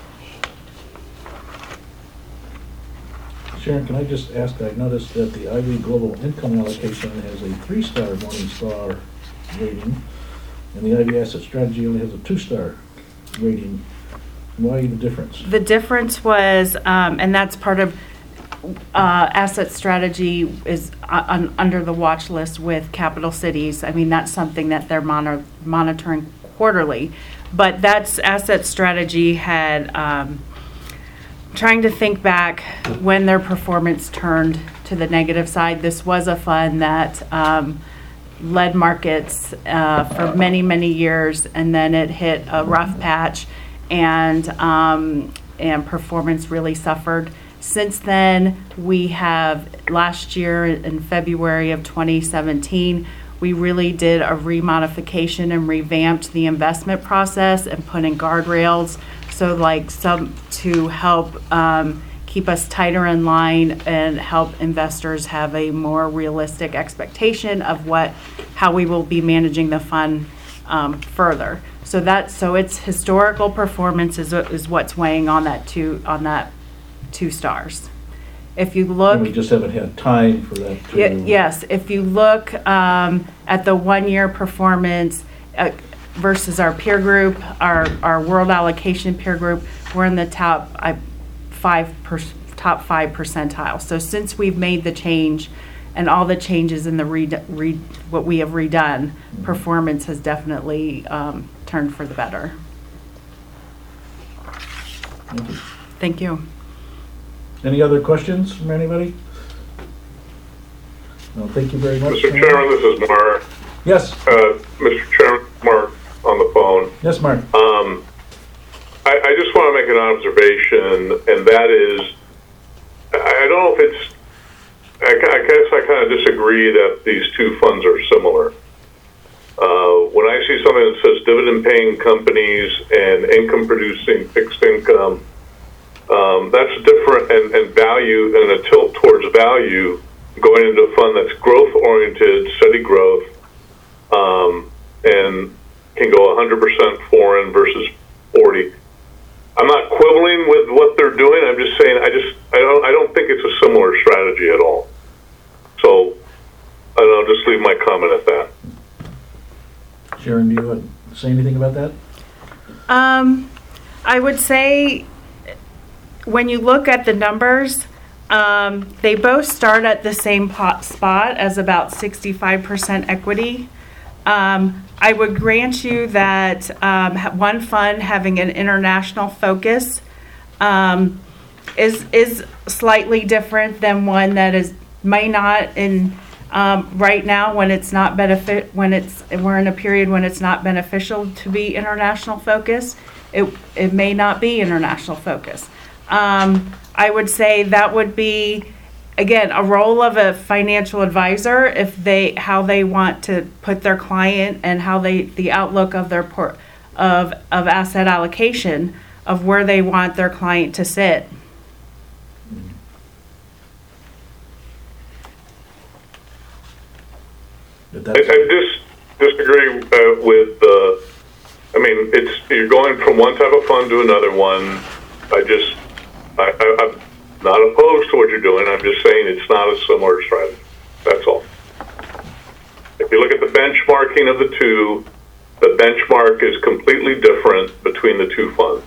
Sharon, can I just ask, I noticed that the Ivy Global Income Allocation has a 3-star Morningstar rating, and the Ivy Asset Strategy only has a 2-star rating. Why the difference? The difference was, and that's part of asset strategy is under the watch list with Capital Cities. I mean, that's something that they're monitoring quarterly. But that's asset strategy had, trying to think back when their performance turned to the negative side. This was a fund that led markets for many, many years, and then it hit a rough patch, and performance really suffered. Since then, we have, last year in February of 2017, we really did a remodification and revamped the investment process and put in guardrails, so like some to help keep us tighter in line and help investors have a more realistic expectation of how we will be managing the fund further. So its historical performance is what's weighing on that 2 stars. If you look, We just haven't had time for that to. yes, if you look at the 1-year performance versus our peer group, our world allocation peer group, we're in the top 5 percentile. So since we've made the change and all the changes in the what we have redone, performance has definitely turned for the better. Thank you. Thank you. Any other questions from anybody? No, thank you very much. Mr. Chairman, this is Mark. Yes. Mr. Chairman, Mark on the phone. Yes, Mark. I just want to make an observation, and that is, I don't know if it's, I guess I kind of disagree that these 2 funds are similar. When I see something that says dividend-paying companies and income-producing fixed income, that's different, and value, and a tilt towards value going into a fund that's growth-oriented, steady growth, and can go 100% foreign versus 40. I'm not quibbling with what they're doing. I'm just saying I don't think it's a similar strategy at all. So I'll just leave my comment at that. Sharon, do you want to say anything about that? I would say when you look at the numbers, they both start at the same spot as about 65% equity. I would grant you that one fund having an international focus is slightly different than one that may not in right now when it's not we're in a period when it's not beneficial to be international focus. It may not be international focus. I would say that would be, again, a role of a financial advisor how they want to put their client and how the outlook of their of asset allocation of where they want their client to sit. I disagree with I mean, you're going from one type of fund to another one. I'm not opposed to what you're doing. I'm just saying it's not a similar strategy. That's all. If you look at the benchmarking of the 2, the benchmark is completely different between the 2 funds.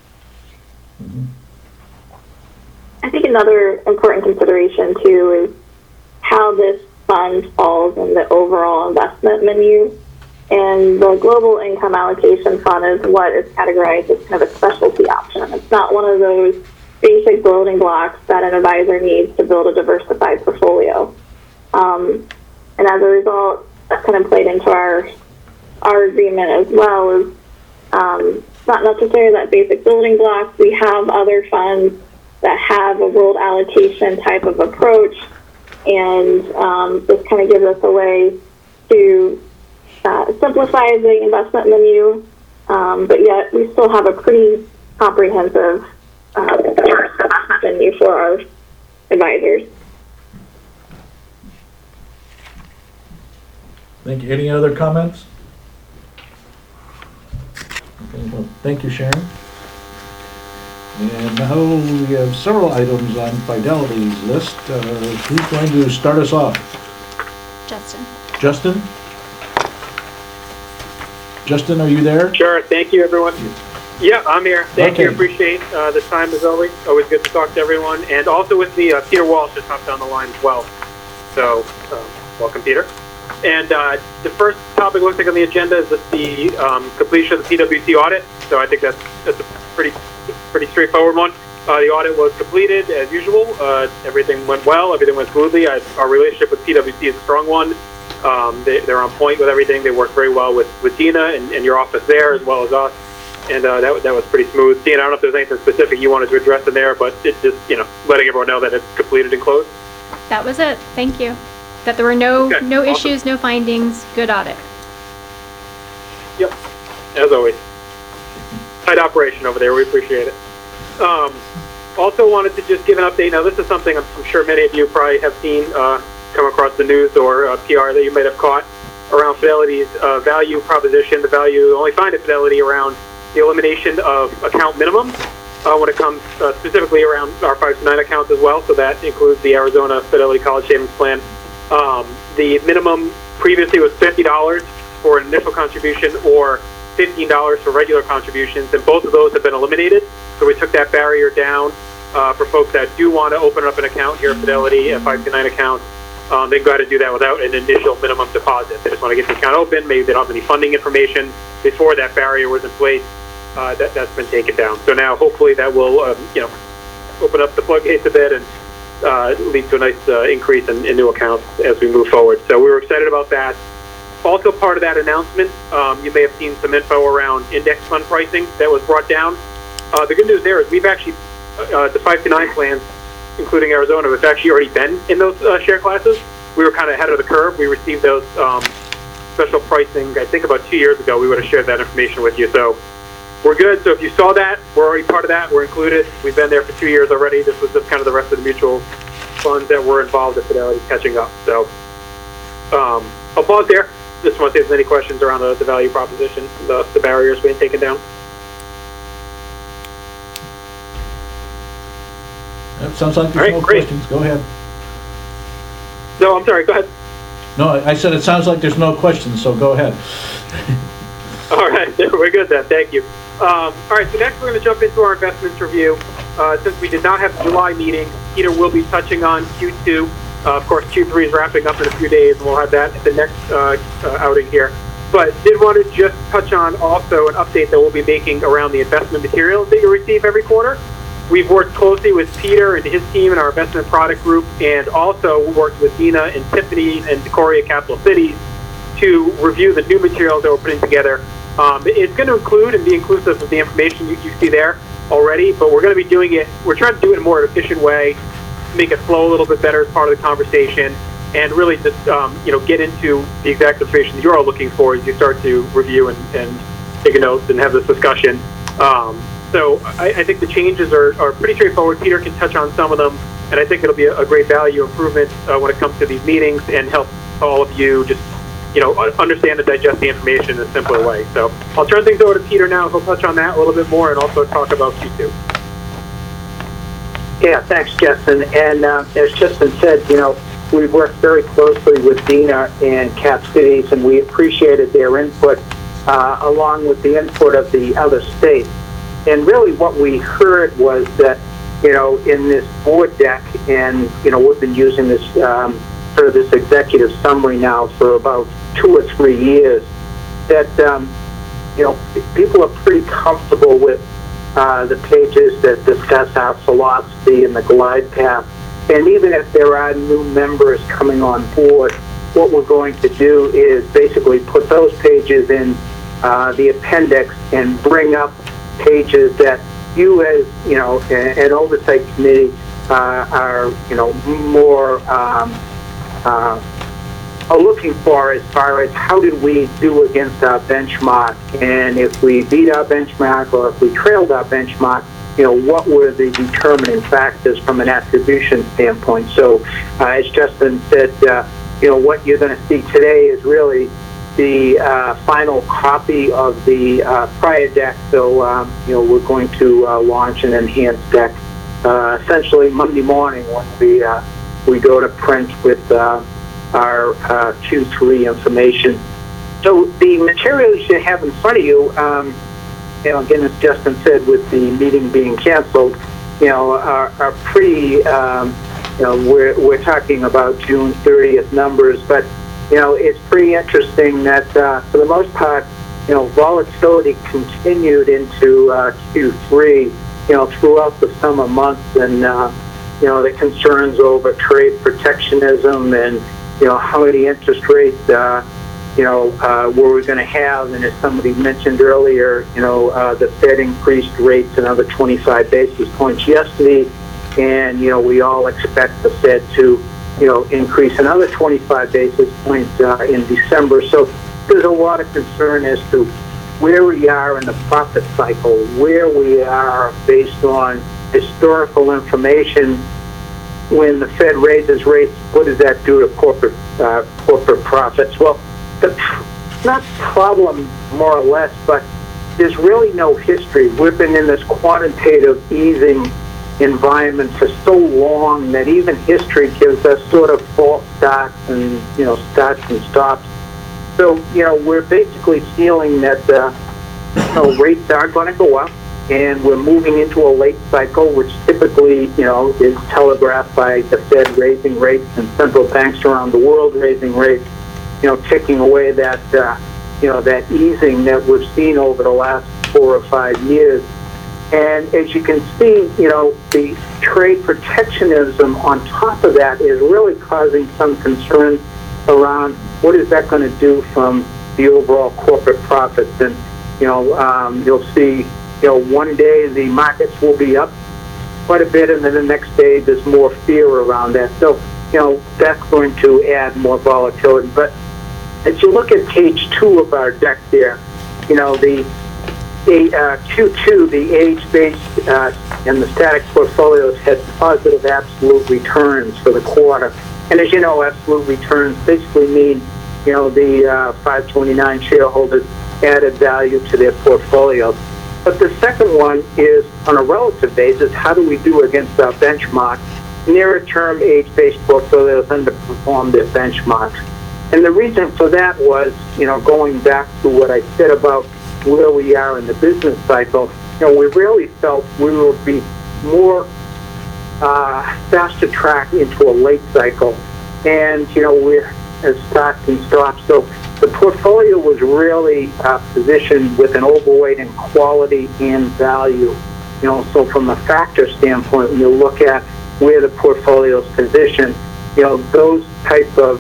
I think another important consideration too is how this fund falls in the overall investment menu. And the global income allocation fund is what is categorized as kind of a specialty option. It's not one of those basic building blocks that an advisor needs to build a diversified portfolio. And as a result, that kind of played into our agreement as well. Is not necessarily that basic building block. We have other funds that have a world allocation type of approach, and this kind of gives us a way to simplify the investment menu, but yet we still have a pretty comprehensive investment menu for our advisors. Thank you. Any other comments? Okay, well, thank you, Sharon. And now we have several items on Fidelity's list. Who's going to start us off? Justin. Justin? Justin, are you there? Sure. Thank you, everyone. Yeah, I'm here. Thank you. Okay. Appreciate the time as always. Always good to talk to everyone. And also with me, Peter Walsh just hopped on the line as well. So, welcome, Peter. And the first topic looks like on the agenda is the completion of the PwC audit. So I think that's a pretty straightforward one. The audit was completed as usual. Everything went well. Everything went smoothly. Our relationship with PwC is a strong one. They're on point with everything. They work very well with Dina and your office there as well as us. And that was pretty smooth. Dina, I don't know if there's anything specific you wanted to address in there, but it's just, letting everyone know that it's completed and closed. That was it. Thank you. That there were no Okay, no awesome. issues, no findings. Good audit. Yep, as always. Tight operation over there. We appreciate it. Also wanted to just give an update. Now, this is something I'm sure many of you probably have seen come across the news or PR that you might have caught around Fidelity's value proposition, the value only find at Fidelity around the elimination of account minimums when it comes specifically around our 5 to 9 accounts as well. So that includes the Arizona Fidelity College Savings Plan. The minimum previously was $50 for an initial contribution or $15 for regular contributions, and both of those have been eliminated. So we took that barrier down for folks that do want to open up an account here at Fidelity, a 5 to 9 account. They've got to do that without an initial minimum deposit. They just want to get the account open. Maybe they don't have any funding information. Before that barrier was in place, that's been taken down. So now hopefully that will open up the floodgates a bit and lead to a nice increase in new accounts as we move forward. So we were excited about that. Also part of that announcement, you may have seen some info around index fund pricing that was brought down. The good news there is we've actually, the 5 to 9 plans, including Arizona, have actually already been in those share classes. We were kind of ahead of the curve. We received those special pricing, I think about 2 years ago. We would have shared that information with you. So we're good. So if you saw that, we're already part of that. We're included. We've been there for 2 years already. This was just kind of the rest of the mutual funds that were involved at Fidelity catching up. So I'll pause there. Just want to see if there's any questions around the value proposition, the barriers being taken down. That sounds like there's no questions. Go ahead. No, I'm sorry. Go ahead. No, I said it sounds like there's no questions, so go ahead. All right. We're good then. Thank you. All right. So next we're going to jump into our investments review. Since we did not have the July meeting, Peter will be touching on Q2. Of course, Q3 is wrapping up in a few days, and we'll have that at the next outing here. But did want to just touch on also an update that we'll be making around the investment materials that you receive every quarter. We've worked closely with Peter and his team in our investment product group, and also worked with Dina and Tiffany and Decoria Capital Cities to review the new materials that we're putting together. It's going to include and be inclusive of the information you see there already, but we're going to be doing it, we're trying to do it in a more efficient way, make it flow a little bit better as part of the conversation, and really just get into the exact information that you're all looking for as you start to review and take notes and have this discussion. So I think the changes are pretty straightforward. Peter can touch on some of them, and I think it'll be a great value improvement when it comes to these meetings and help all of you just understand and digest the information in a simpler way. So I'll turn things over to Peter now. He'll touch on that a little bit more and also talk about Q2. Yeah, thanks, Justin. And as Justin said, we've worked very closely with Dina and Cap Cities, and we appreciated their input along with the input of the other states. And really what we heard was that, in this board deck, and, we've been using this sort of this executive summary now for about 2 or 3 years, that, people are pretty comfortable with the pages that discuss our philosophy and the glide path. And even if there are new members coming on board, what we're going to do is basically put those pages in the appendix and bring up pages that you as, an oversight committee are, more are looking for as far as how did we do against our benchmark, and if we beat our benchmark or if we trailed our benchmark, what were the determining factors from an attribution standpoint. So as Justin said, what you're going to see today is really the final copy of the prior deck. So, we're going to launch an enhanced deck essentially Monday morning when we go to print with our Q3 information. So the materials you have in front of you, again, as Justin said, with the meeting being canceled, are pretty, we're talking about June 30th numbers, but, it's pretty interesting that for the most part, volatility continued into Q3, throughout the summer months, and, the concerns over trade protectionism and, how many interest rates, were we going to have, and as somebody mentioned earlier, the Fed increased rates another 25 basis points yesterday, and, we all expect the Fed to, increase another 25 basis points in December. So there's a lot of concern as to where we are in the profit cycle, where we are based on historical information. When the Fed raises rates, what does that do to corporate profits? Well, not problem more or less, but there's really no history. We've been in this quantitative easing environment for so long that even history gives us sort of false starts and, starts and stops. So, we're basically feeling that, rates are going to go up, and we're moving into a late cycle, which typically, is telegraphed by the Fed raising rates and central banks around the world raising rates, taking away that, that easing that we've seen over the last 4 or 5 years. And as you can see, the trade protectionism on top of that is really causing some concern around what is that going to do from the overall corporate profits. And, you'll see, one day the markets will be up quite a bit, and then the next day there's more fear around that. So, that's going to add more volatility. But as you look at page 2 of our deck there, the Q2, the age-based and the static portfolios had positive absolute returns for the quarter. And as you know, absolute returns basically mean, the 529 shareholders added value to their portfolios. But the second one is, on a relative basis, how do we do against our benchmark? Nearer-term age-based portfolios underperformed their benchmarks. And the reason for that was, going back to what I said about where we are in the business cycle, we really felt we would be more faster track into a late cycle. And, we're as starts and stops. So the portfolio was really positioned with an overweight in quality and value. So from a factor standpoint, when you look at where the portfolio is positioned, those type of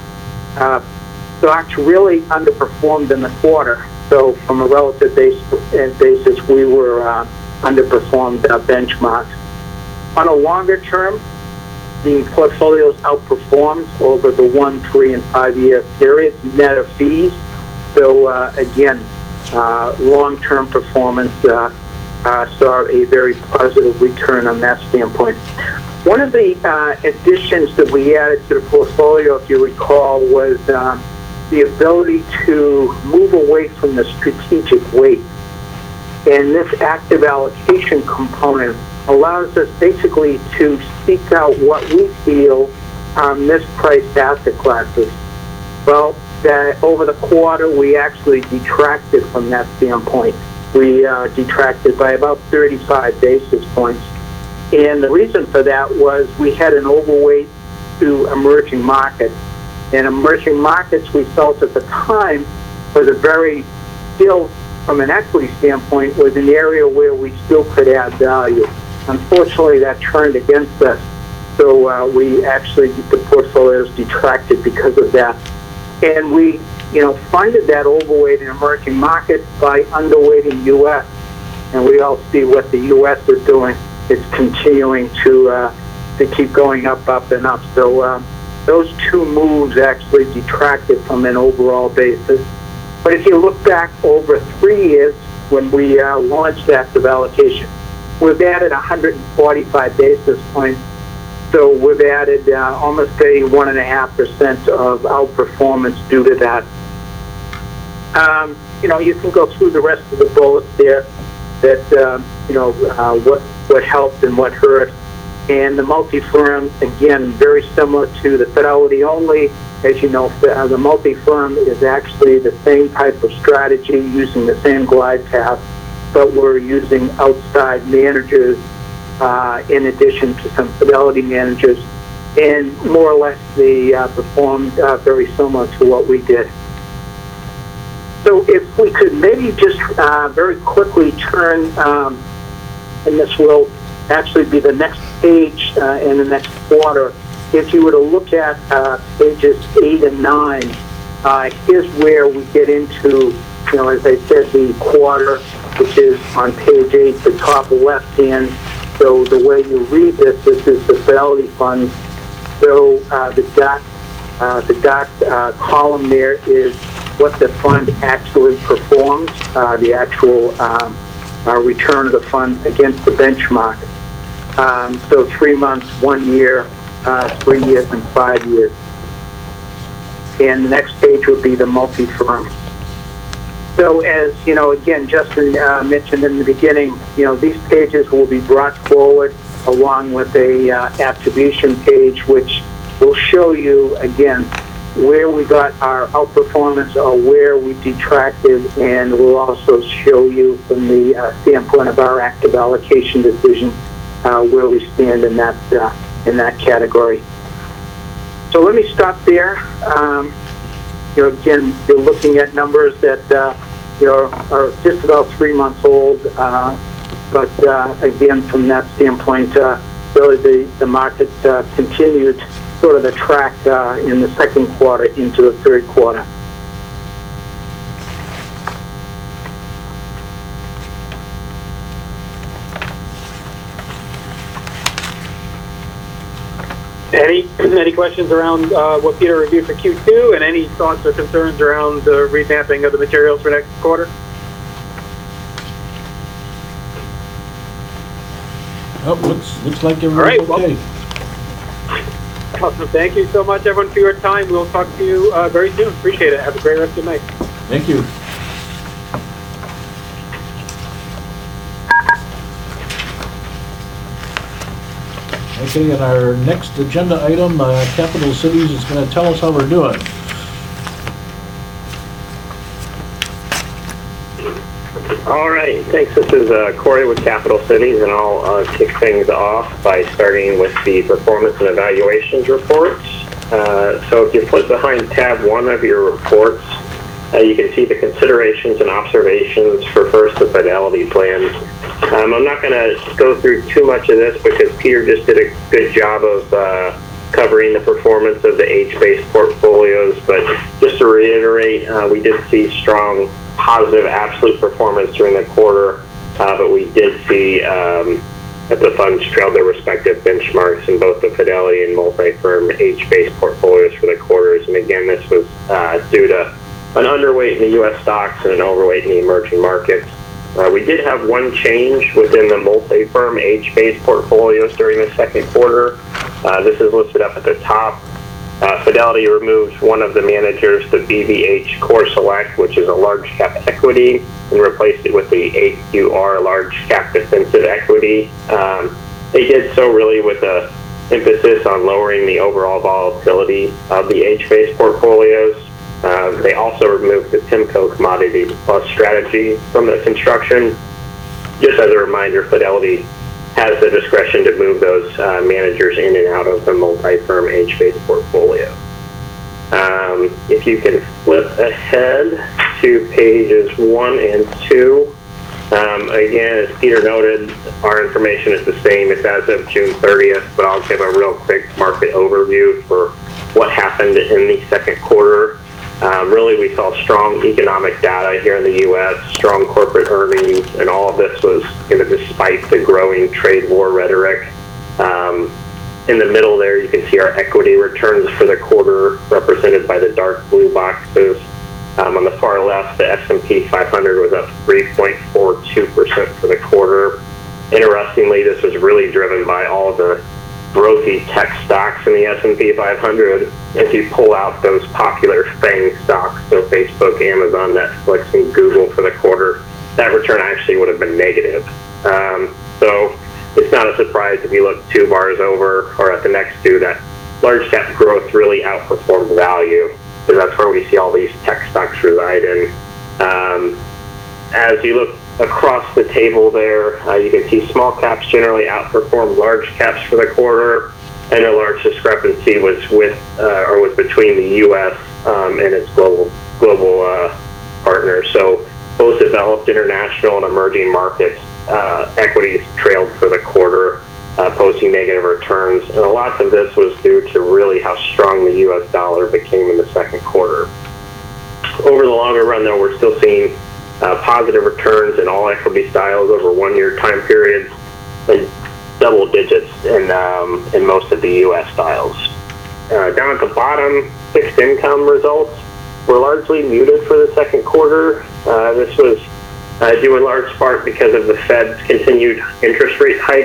stocks really underperformed in the quarter. So from a relative basis, we were underperformed benchmarks. On a longer term, the portfolios outperformed over the 1, 3, and 5-year periods, net of fees. So again, long-term performance saw a very positive return on that standpoint. One of the additions that we added to the portfolio, if you recall, was the ability to move away from the strategic weight. And this active allocation component allows us basically to seek out what we feel are mispriced asset classes. Well, over the quarter, we actually detracted from that standpoint. We detracted by about 35 basis points. And the reason for that was we had an overweight to emerging markets. And emerging markets, we felt at the time, was still, from an equity standpoint, was an area where we still could add value. Unfortunately, that turned against us. So we actually, the portfolios detracted because of that. And we, funded that overweight in emerging markets by underweighting U.S. And we all see what the U.S. is doing. It's continuing to keep going up, and up. So those two moves actually detracted from an overall basis. But if you look back over 3 years, when we launched active allocation, we've added 145 basis points. So we've added almost a 1.5% of outperformance due to that. You can go through the rest of the bullets there that, what helped and what hurt. And the multi-firm, again, very similar to the Fidelity only. As you know, the multi-firm is actually the same type of strategy, using the same glide path, but we're using outside managers in addition to some Fidelity managers. And more or less, they performed very similar to what we did. So if we could maybe just very quickly turn, and this will actually be the next page in the next quarter. If you were to look at pages 8 and 9, here's where we get into, as I said, the quarter, which is on page 8, the top left-hand. So the way you read this is the Fidelity Fund. So the dot column there is what the fund actually performs, the actual return of the fund against the benchmark. So 3 months, 1 year, 3 years, and 5 years. And the next page would be the multi-firm. So as, again, Justin mentioned in the beginning, these pages will be brought forward along with a attribution page, which will show you, again, where we got our outperformance or where we detracted, and we'll also show you from the standpoint of our active allocation decision where we stand in that category. So let me stop there. Again, you're looking at numbers that are just about 3 months old, but again, from that standpoint, really the market continued sort of the track in the second quarter into the third quarter. Any questions around what Peter reviewed for Q2, and any thoughts or concerns around the revamping of the materials for next quarter? Oh, looks like everyone's okay. Awesome. Thank you so much, everyone, for your time. We'll talk to you very soon. Appreciate it. Have a great rest of the night. Thank you. Okay, and our next agenda item, Capital Cities, is going to tell us how we're doing. All right, thanks. This is Corey with Capital Cities, and I'll kick things off by starting with the performance and evaluations reports. So if you flip behind tab 1 of your reports, you can see the considerations and observations for first the Fidelity plans. I'm not going to go through too much of this because Peter just did a good job of covering the performance of the age-based portfolios, but just to reiterate, we did see strong positive absolute performance during the quarter, but we did see that the funds trailed their respective benchmarks in both the Fidelity and multi-firm age-based portfolios for the quarters. And again, this was due to an underweight in the U.S. stocks and an overweight in the emerging markets. We did have one change within the multi-firm age-based portfolios during the second quarter. This is listed up at the top. Fidelity removed one of the managers, the BVH Core Select, which is a large cap equity, and replaced it with the AQR large cap defensive equity. They did so really with a emphasis on lowering the overall volatility of the age-based portfolios. They also removed the PIMCO Commodity Plus strategy from the construction. Just as a reminder, Fidelity has the discretion to move those managers in and out of the multi-firm age-based portfolio. If you can flip ahead to pages 1 and 2, again, as Peter noted, our information is the same. It's as of June 30th, but I'll give a real quick market overview for what happened in the second quarter. Really, we saw strong economic data here in the U.S., strong corporate earnings, and all of this was despite the growing trade war rhetoric. In the middle there, you can see our equity returns for the quarter represented by the dark blue boxes. On the far left, the S&P 500 was up 3.42% for the quarter. Interestingly, this was really driven by all of the growthy tech stocks in the S&P 500. If you pull out those popular FANG stocks, so Facebook, Amazon, Netflix, and Google for the quarter, that return actually would have been negative. So it's not a surprise if you look 2 bars over or at the next 2 that large cap growth really outperformed value, because that's where we see all these tech stocks reside in. As you look across the table there, you can see small caps generally outperformed large caps for the quarter, and a large discrepancy was between the U.S. And its global partners. So both developed, international, and emerging markets equities trailed for the quarter, posting negative returns, and a lot of this was due to really how strong the U.S. dollar became in the second quarter. Over the longer run, though, we're still seeing positive returns in all equity styles over 1-year time periods, and double digits in most of the U.S. styles. Down at the bottom, fixed income results were largely muted for the second quarter. This was due in large part because of the Fed's continued interest rate hikes.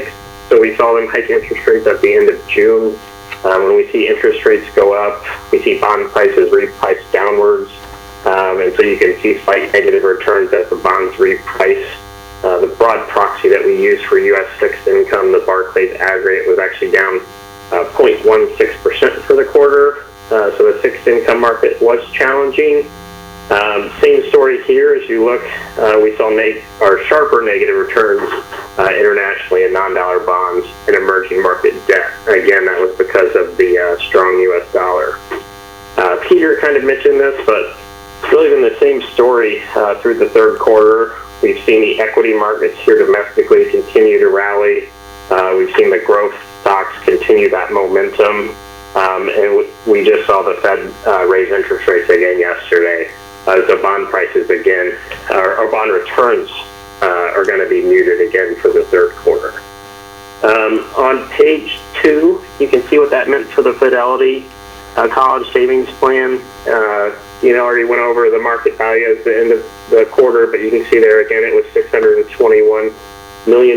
So we saw them hike interest rates at the end of June. When we see interest rates go up, we see bond prices reprice downwards. And so you can see slight negative returns as the bonds reprice. The broad proxy that we use for U.S. fixed income, the Barclays aggregate, was actually down 0.16% for the quarter. So the fixed income market was challenging. Same story here. As you look, we saw sharper negative returns internationally in non-dollar bonds and emerging market debt. Again, that was because of the strong U.S. dollar. Peter kind of mentioned this, but it's really been the same story through the third quarter. We've seen the equity markets here domestically continue to rally. We've seen the growth stocks continue that momentum. And we just saw the Fed raise interest rates again yesterday. So bond prices again, or bond returns are going to be muted again for the third quarter. On page 2, you can see what that meant for the Fidelity college savings plan. Already went over the market value at the end of the quarter, but you can see there again it was $621 million.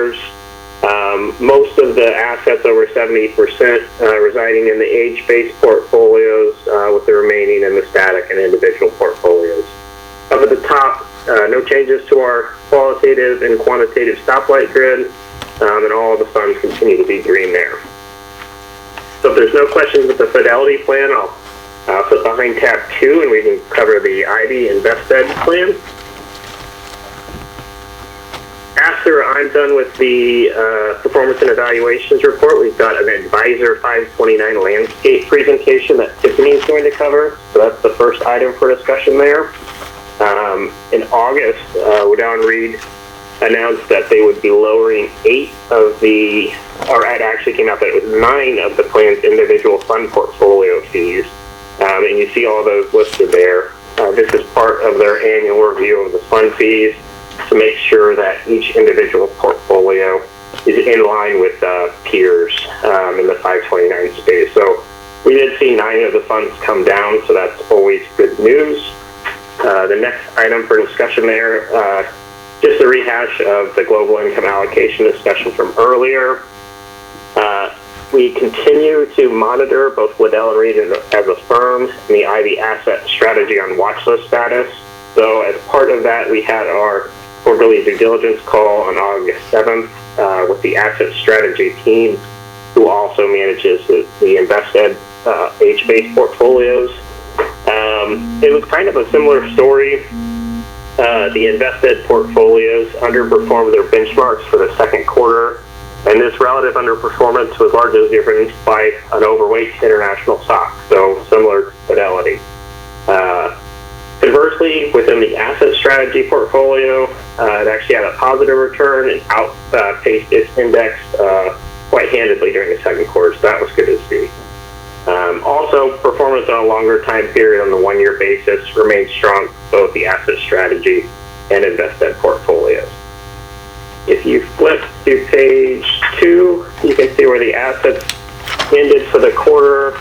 Most of the assets, over 70%, residing in the age-based portfolios, with the remaining in the static and individual portfolios. Up at the top, no changes to our qualitative and quantitative stoplight grid, and all of the funds continue to be green there. So if there's no questions with the Fidelity plan, I'll flip behind tab 2 and we can cover the Ivy InvestEd plan. After I'm done with the performance and evaluations report, we've got an Advisor 529 landscape presentation that Tiffany is going to cover. So that's the first item for discussion there. In August, Woodall & Reed announced that they would be lowering 8 of the, or it actually came out that it was 9 of the plan's individual fund portfolio fees. And you see all those listed there. This is part of their annual review of the fund fees to make sure that each individual portfolio is in line with peers in the 529 space. So we did see 9 of the funds come down, so that's always good news. The next item for discussion there, just a rehash of the global income allocation discussion from earlier. We continue to monitor both Waddell & Reed as a firm and the Ivy asset strategy on watch list status. So as part of that, we had our quarterly due diligence call on August 7th with the asset strategy team, who also manages the InvestEd age-based portfolios. It was kind of a similar story. The InvestEd portfolios underperformed their benchmarks for the second quarter, and this relative underperformance was largely driven by an overweight international stock, so similar to Fidelity. Conversely, within the asset strategy portfolio, it actually had a positive return and outpaced its index quite handedly during the second quarter, so that was good to see. Also, performance on a longer time period on the one-year basis remained strong for both the asset strategy and InvestEd portfolios. If you flip to page 2, you can see where the assets ended for the quarter,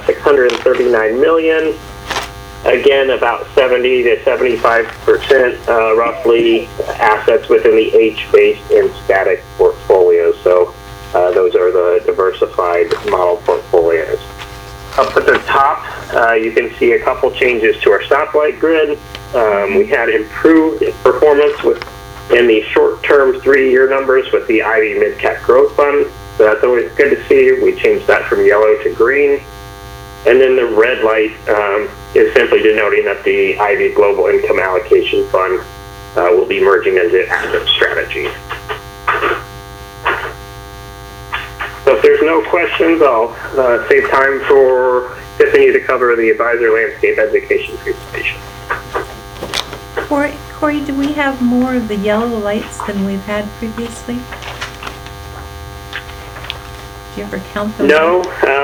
$639 million. Again, about 70 to 75% roughly assets within the age-based and static portfolios. So those are the diversified model portfolios. Up at the top, you can see a couple changes to our stoplight grid. We had improved performance in the short-term 3-year numbers with the Ivy Mid-Cap Growth Fund. So that's always good to see. We changed that from yellow to green. And then the red light is simply denoting that the Ivy Global Income Allocation Fund will be merging into asset strategy. So if there's no questions, I'll save time for Tiffany to cover the Advisor Landscape Education presentation. Corey, do we have more of the yellow lights than we've had previously? Do you ever count them? No.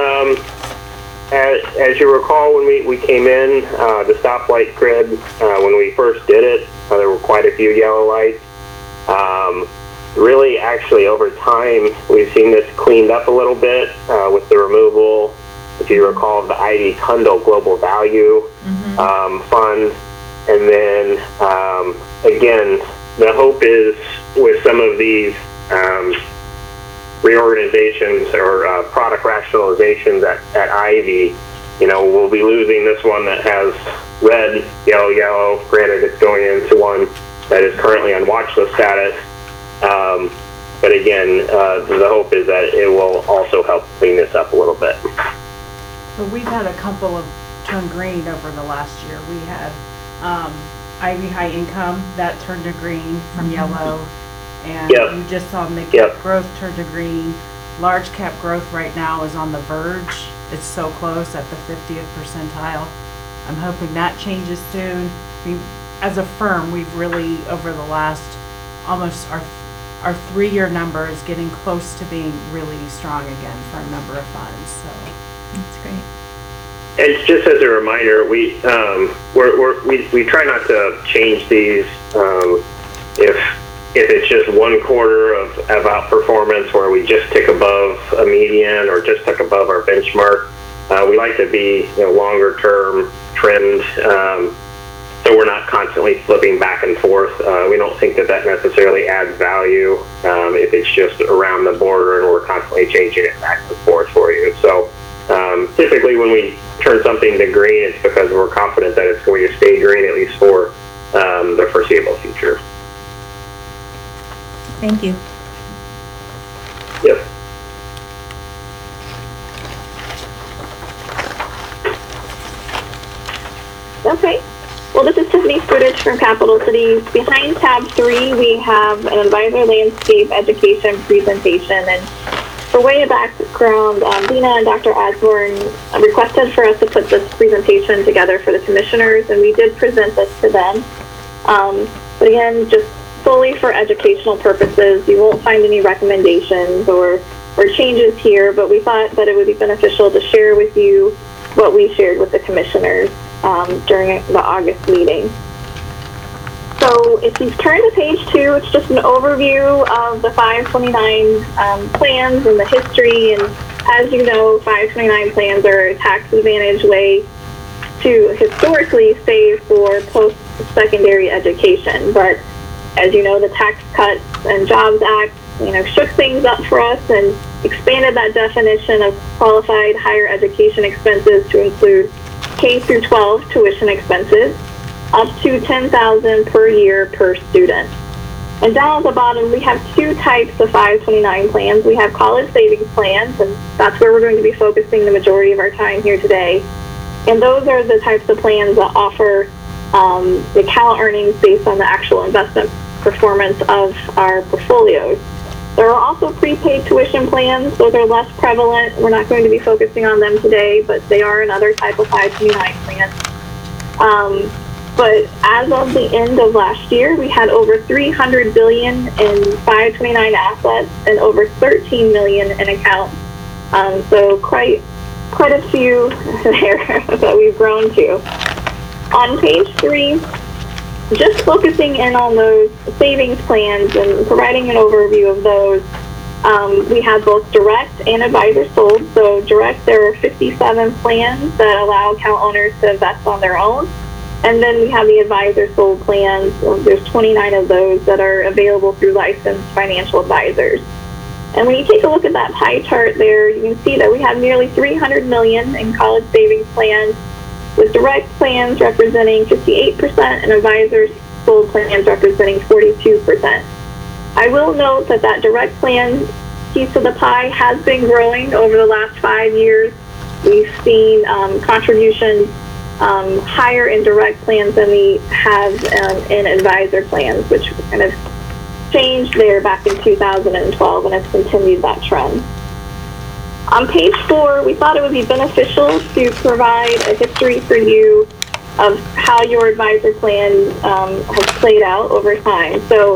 As you recall, when we came in, the stoplight grid, when we first did it, there were quite a few yellow lights. Really, actually, over time, we've seen this cleaned up a little bit with the removal, if you recall, of the Ivy Cundall Global Value Fund. And then, again, the hope is with some of these reorganizations or product rationalizations at Ivy, we'll be losing this one that has red, yellow, yellow. Granted, it's going into one that is currently on watch list status. But again, the hope is that it will also help clean this up a little bit. But we've had a couple of turn green over the last year. We had Ivy High Income that turned to green from yellow, and you just saw mid-cap growth turn to green. Large cap growth right now is on the verge. It's so close at the 50th percentile. I'm hoping that changes soon. As a firm, we've really, over the last, almost our 3-year number is getting close to being really strong again for a number of funds. So that's great. And just as a reminder, we try not to change these if it's just one quarter of outperformance where we just tick above a median or just tick above our benchmark. We like to be longer term trend, so we're not constantly flipping back and forth. We don't think that necessarily adds value if it's just around the border and we're constantly changing it back and forth for you. So typically when we turn something to green, it's because we're confident that it's going to stay green at least for the foreseeable future. Thank you. Yep. Okay. Well, this is Tiffany Spudich from Capital Cities. Behind tab 3, we have an advisor landscape education presentation. And for way of background, Dina and Dr. Osborne requested for us to put this presentation together for the commissioners, and we did present this to them. But again, just solely for educational purposes. You won't find any recommendations or changes here, but we thought that it would be beneficial to share with you what we shared with the commissioners during the August meeting. So if you turn to page 2, it's just an overview of the 529 plans and the history. And as you know, 529 plans are a tax-advantaged way to historically save for post-secondary education. But as you know, the Tax Cuts and Jobs Act, shook things up for us and expanded that definition of qualified higher education expenses to include K through 12 tuition expenses, up to $10,000 per year per student. And down at the bottom, we have 2 types of 529 plans. We have college savings plans, and that's where we're going to be focusing the majority of our time here today. And those are the types of plans that offer the account earnings based on the actual investment performance of our portfolios. There are also prepaid tuition plans. Those are less prevalent. We're not going to be focusing on them today, but they are another type of 529 plan. But as of the end of last year, we had over $300 billion in 529 assets and over 13 million in accounts. So quite a few there that we've grown to. On page 3, just focusing in on those savings plans and providing an overview of those, we have both direct and advisor sold. So direct, there are 57 plans that allow account owners to invest on their own. And then we have the advisor sold plans. There's 29 of those that are available through licensed financial advisors. And when you take a look at that pie chart there, you can see that we have nearly 300 million in college savings plans, with direct plans representing 58% and advisors sold plans representing 42%. I will note that direct plan piece of the pie has been growing over the last 5 years. We've seen contributions higher in direct plans than we have in advisor plans, which kind of changed there back in 2012 and has continued that trend. On page 4, we thought it would be beneficial to provide a history for you of how your advisor plan has played out over time. So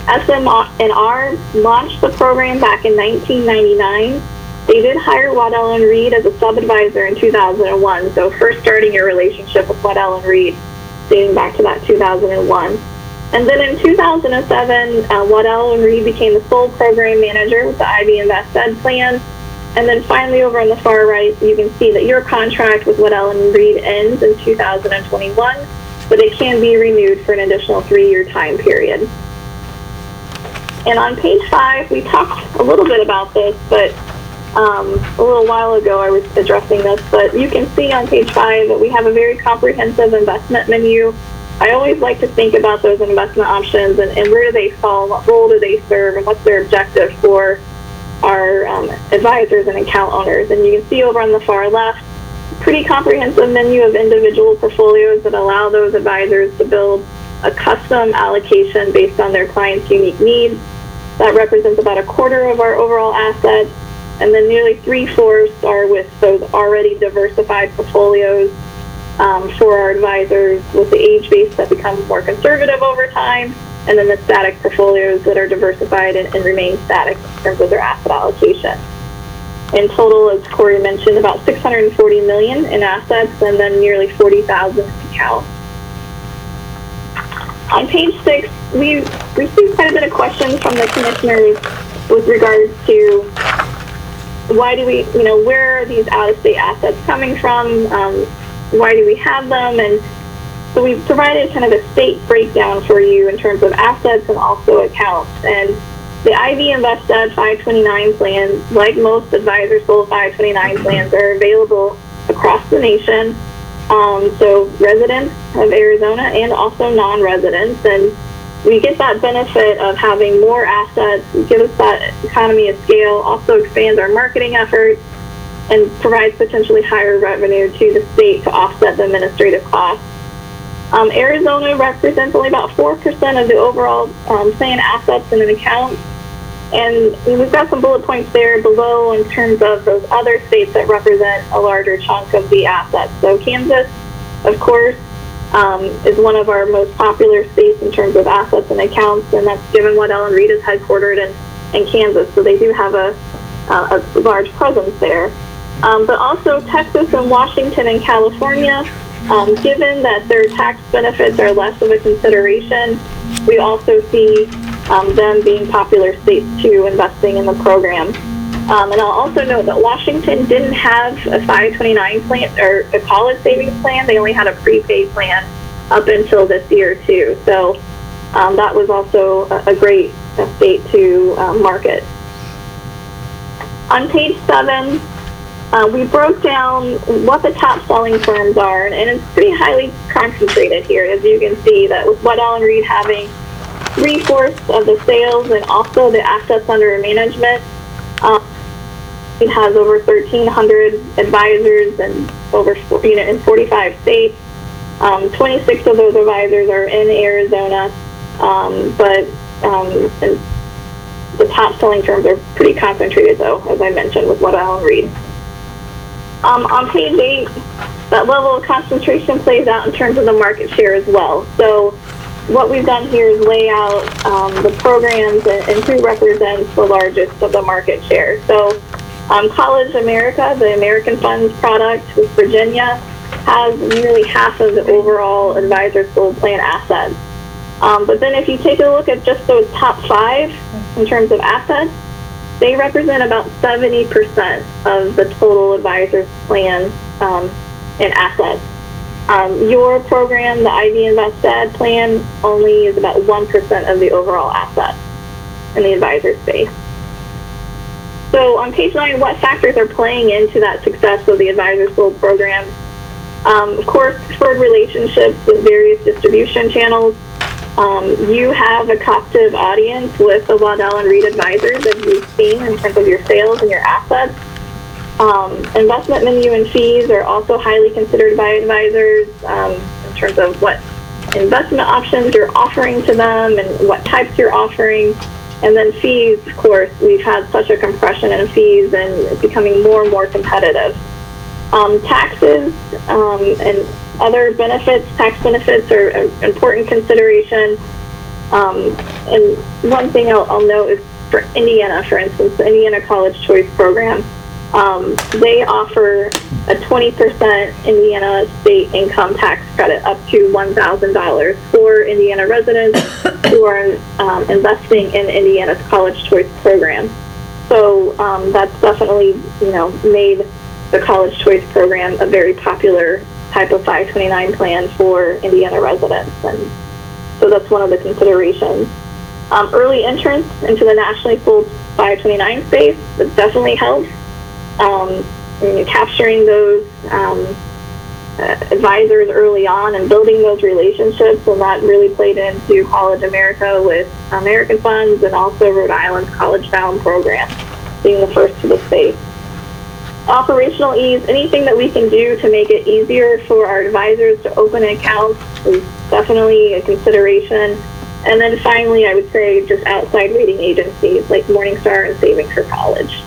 SM&R launched the program back in 1999. They did hire Waddell & Reed as a sub-advisor in 2001, so first starting your relationship with Waddell & Reed dating back to that 2001. And then in 2007, Waddell & Reed became the sole program manager with the Ivy Invest Ed plan. And then finally, over on the far right, you can see that your contract with Waddell & Reed ends in 2021, but it can be renewed for an additional 3-year time period. And on page 5, we talked a little bit about this, but a little while ago I was addressing this, but you can see on page 5 that we have a very comprehensive investment menu. I always like to think about those investment options and where do they fall, what role do they serve, and what's their objective for our advisors and account owners. And you can see over on the far left, pretty comprehensive menu of individual portfolios that allow those advisors to build a custom allocation based on their clients' unique needs. That represents about a quarter of our overall assets, and then nearly 3/4 are with those already diversified portfolios for our advisors with the age base that becomes more conservative over time, and then the static portfolios that are diversified and remain static in terms of their asset allocation. In total, as Corey mentioned, about $640 million in assets and then nearly 40,000 accounts. On page 6, we received quite a bit of questions from the commissioners with regards to why do we, where are these out-of-state assets coming from? Why do we have them? And so we provided kind of a state breakdown for you in terms of assets and also accounts. And the IV InvestEd 529 plans, like most advisor-sold 529 plans, are available across the nation. So residents of Arizona and also non-residents. And we get that benefit of having more assets, give us that economy of scale, also expands our marketing efforts, and provides potentially higher revenue to the state to offset the administrative costs. Arizona represents only about 4% of the overall plan assets in an account. And we've got some bullet points there below in terms of those other states that represent a larger chunk of the assets. So Kansas, of course, is one of our most popular states in terms of assets and accounts, and that's given Waddell & Reed is headquartered in Kansas, so they do have a large presence there. But also Texas and Washington and California, given that their tax benefits are less of a consideration, we also see them being popular states too, investing in the program. And I'll also note that Washington didn't have a 529 plan or a college savings plan. They only had a prepaid plan up until this year too. So that was also a great state to market. On page 7, we broke down what the top selling firms are, and it's pretty highly concentrated here, as you can see, that with Waddell & Reed having 3/4 of the sales and also the assets under management. It has over 1,300 advisors and over in 45 states. 26 of those advisors are in Arizona, but the top selling firms are pretty concentrated, though, as I mentioned, with Waddell & Reed. On page 8, that level of concentration plays out in terms of the market share as well. So what we've done here is lay out the programs and who represents the largest of the market share. So College America, the American Funds product with Virginia, has nearly half of the overall advisor sold plan assets. But then if you take a look at just those top 5 in terms of assets, they represent about 70% of the total advisor plan in assets. Your program, the IV InvestEd plan, only is about 1% of the overall assets in the advisor space. So on page 9, what factors are playing into that success of the advisor sold program? Of course, preferred relationships with various distribution channels. You have a captive audience with the Waddell & Reed advisors, as you've seen in terms of your sales and your assets. Investment menu and fees are also highly considered by advisors in terms of what investment options you're offering to them and what types you're offering. And then fees, of course, we've had such a compression in fees and it's becoming more and more competitive. Taxes and other benefits, tax benefits are an important consideration. And one thing I'll note is for Indiana, for instance, the Indiana College Choice Program, they offer a 20% Indiana state income tax credit up to $1,000 for Indiana residents who are investing in Indiana's College Choice Program. So that's definitely, made the College Choice Program a very popular type of 529 plan for Indiana residents, and so that's one of the considerations. Early entrance into the nationally sold 529 space, that definitely helps. Capturing those advisors early on and building those relationships, and that really played into College America with American Funds and also Rhode Island's College Bound program, being the first to the space. Operational ease, anything that we can do to make it easier for our advisors to open accounts is definitely a consideration. And then finally, I would say just outside rating agencies like Morningstar and Savings for College.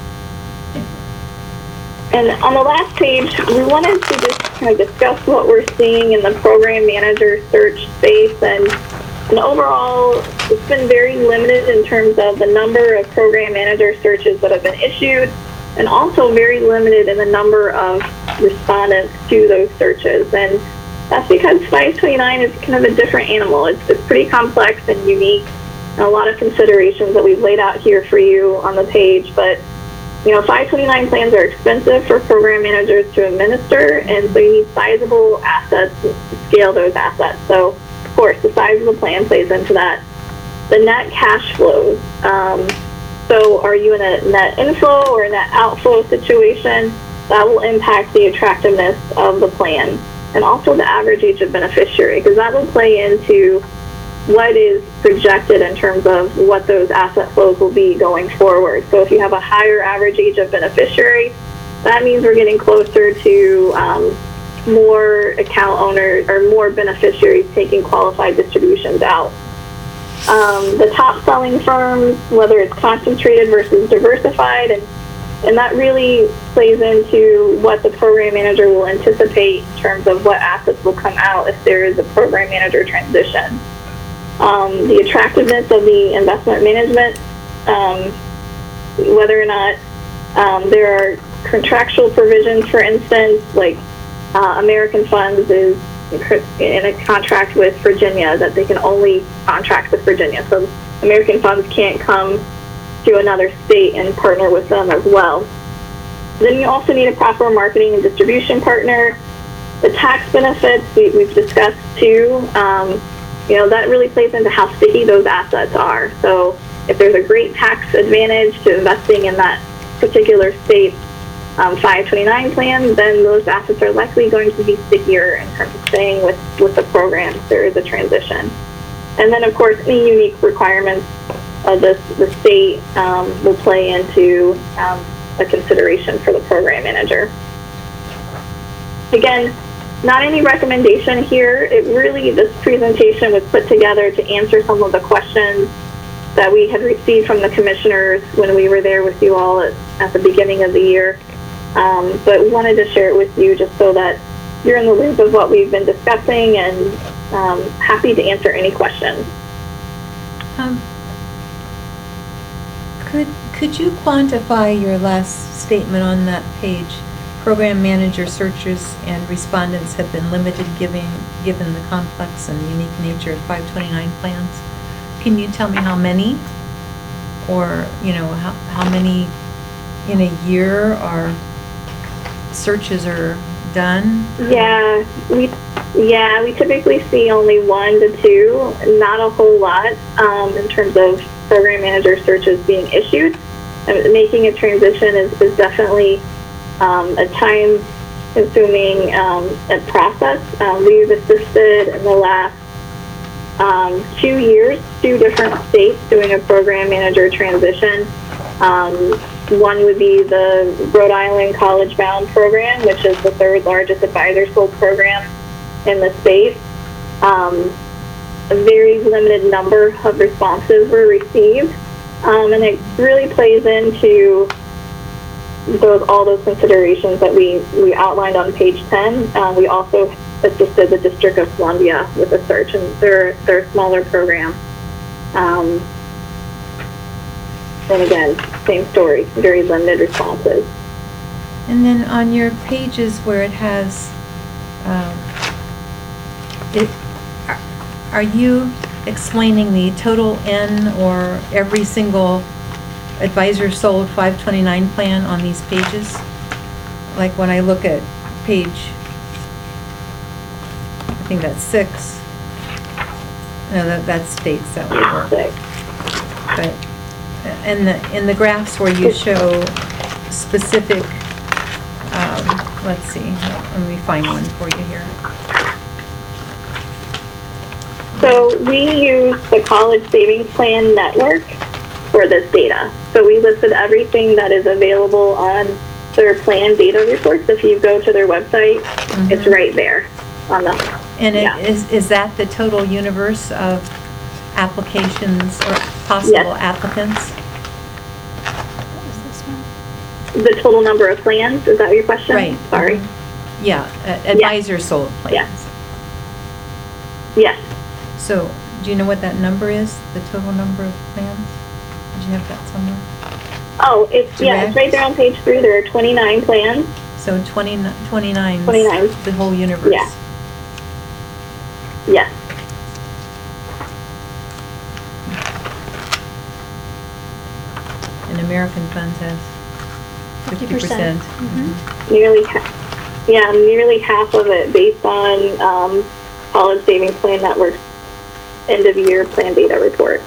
And on the last page, we wanted to just kind of discuss what we're seeing in the program manager search space. And overall, it's been very limited in terms of the number of program manager searches that have been issued, and also very limited in the number of respondents to those searches. And that's because 529 is kind of a different animal. It's pretty complex and unique, and a lot of considerations that we've laid out here for you on the page. But 529 plans are expensive for program managers to administer, and so you need sizable assets to scale those assets. So, of course, the size of the plan plays into that. The net cash flows. So are you in a net inflow or a net outflow situation? That will impact the attractiveness of the plan, and also the average age of beneficiary, because that will play into what is projected in terms of what those asset flows will be going forward. So if you have a higher average age of beneficiary, that means we're getting closer to more account owners or more beneficiaries taking qualified distributions out. The top selling firms, whether it's concentrated versus diversified, and that really plays into what the program manager will anticipate in terms of what assets will come out if there is a program manager transition. The attractiveness of the investment management, whether or not there are contractual provisions, for instance, like American Funds is in a contract with Virginia that they can only contract with Virginia. So American Funds can't come to another state and partner with them as well. Then you also need a proper marketing and distribution partner. The tax benefits we've discussed too. That really plays into how sticky those assets are. So if there's a great tax advantage to investing in that particular state's 529 plan, then those assets are likely going to be stickier in terms of staying with the program if there is a transition. And then, of course, any unique requirements of the state will play into a consideration for the program manager. Again, not any recommendation here. This presentation was put together to answer some of the questions that we had received from the commissioners when we were there with you all at the beginning of the year. But wanted to share it with you just so that you're in the loop of what we've been discussing, and happy to answer any questions. Could you quantify your last statement on that page? Program manager searches and respondents have been limited given the complex and unique nature of 529 plans. Can you tell me how many, or how many in a year are searches are done? Yeah, we typically see only 1 to 2, not a whole lot in terms of program manager searches being issued. Making a transition is definitely a time-consuming process. We've assisted in the last 2 years, 2 different states doing a program manager transition. One would be the Rhode Island College Bound program, which is the 3rd largest advisor sold program in the space. A very limited number of responses were received, and it really plays into all those considerations that we outlined on page 10. We also assisted the District of Columbia with a search, and they're a smaller program. And again, same story, very limited responses. And then on your pages where it has, are you explaining the total N or every single advisor sold 529 plan on these pages? Like when I look at page, I think that's 6. No, that states that would work. But in the graphs where you show specific, let's see, let me find one for you here. So we use the College Savings Plan network for this data. So we listed everything that is available on their plan data reports. If you go to their website, it's right there on the. And is that the total universe of applications or possible applicants? The total number of plans, is that your question? Right. Sorry. Yeah, advisor sold plans. Yes. So, do you know what that number is, the total number of plans? Did you have that somewhere? Oh, it's right there on page 3. There are 29 plans. So 29 the whole universe. Yeah. Yes. And American Funds has 50%. Nearly half of it based on College Savings Plan Network's end of year plan data report.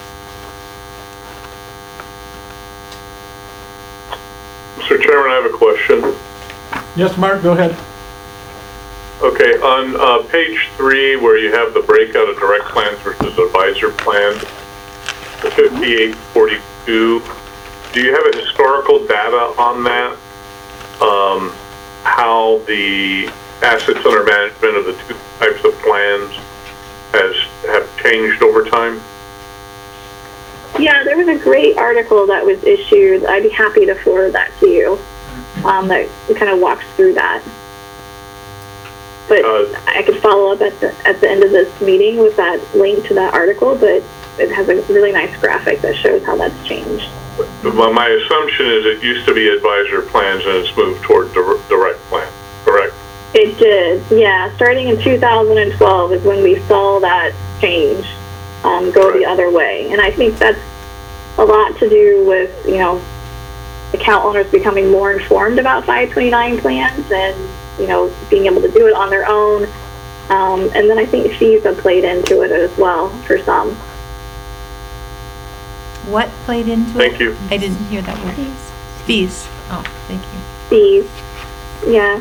Mr. Chairman, I have a question. Yes, Mark, go ahead. Okay, on page 3, where you have the breakout of direct plans versus advisor plans, the 5842, do you have a historical data on that? How the assets under management of the two types of plans have changed over time? Yeah, there was a great article that was issued. I'd be happy to forward that to you. That kind of walks through that. But I could follow up at the end of this meeting with that link to that article. But it has a really nice graphic that shows how that's changed. My assumption is it used to be advisor plans and it's moved toward direct plans, correct? It did, yeah. Starting in 2012 is when we saw that change go the other way. And I think that's a lot to do with, account owners becoming more informed about 529 plans and, being able to do it on their own. And then I think fees have played into it as well for some. What played into it? Thank you. I didn't hear that word. Fees. Oh, thank you. Fees, yeah.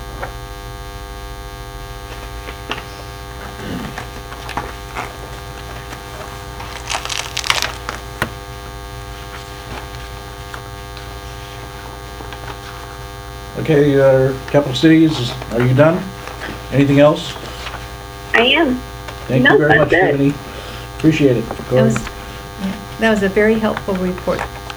Okay, Capital Cities, are you done? Anything else? I am. Thank you very much, Tiffany. Appreciate it. That was a very helpful report.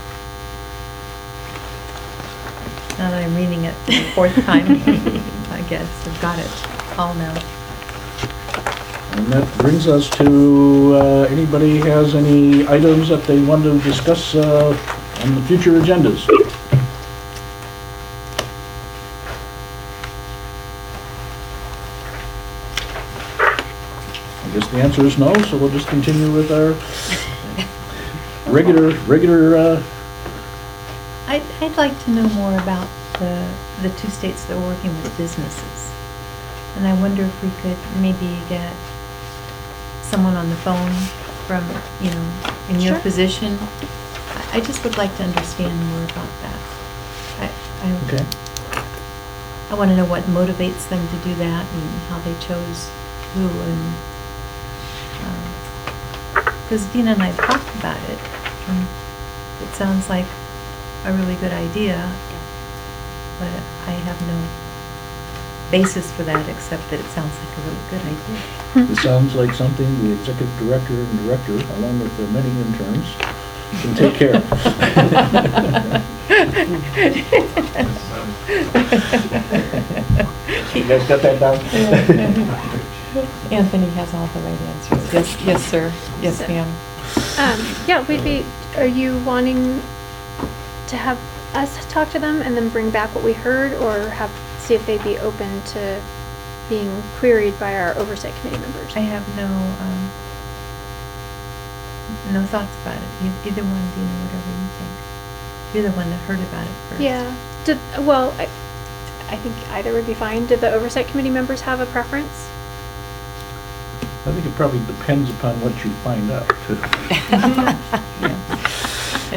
Now that I'm reading it for the 4th time, I guess I've got it all now. And that brings us to, anybody has any items that they want to discuss on the future agendas? I guess the answer is no, so we'll just continue with our regular. I'd like to know more about the 2 states that are working with businesses. And I wonder if we could maybe get someone on the phone from, in your position. I just would like to understand more about that. Okay. I want to know what motivates them to do that and how they chose who and because Dina and I have talked about it. It sounds like a really good idea, but I have no basis for that except that it sounds like a really good idea. It sounds like something the executive director and director, along with the many interns, can take care of. You guys got that down? Anthony has all the right answers. Yes, sir. Yes, ma'am. Are you wanting to have us talk to them and then bring back what we heard, or see if they'd be open to being queried by our oversight committee members? I have no thoughts about it. Either one, Dina, whatever you think. You're the one that heard about it first. Yeah. I think either would be fine. Did the oversight committee members have a preference? I think it probably depends upon what you find out, too. Yeah.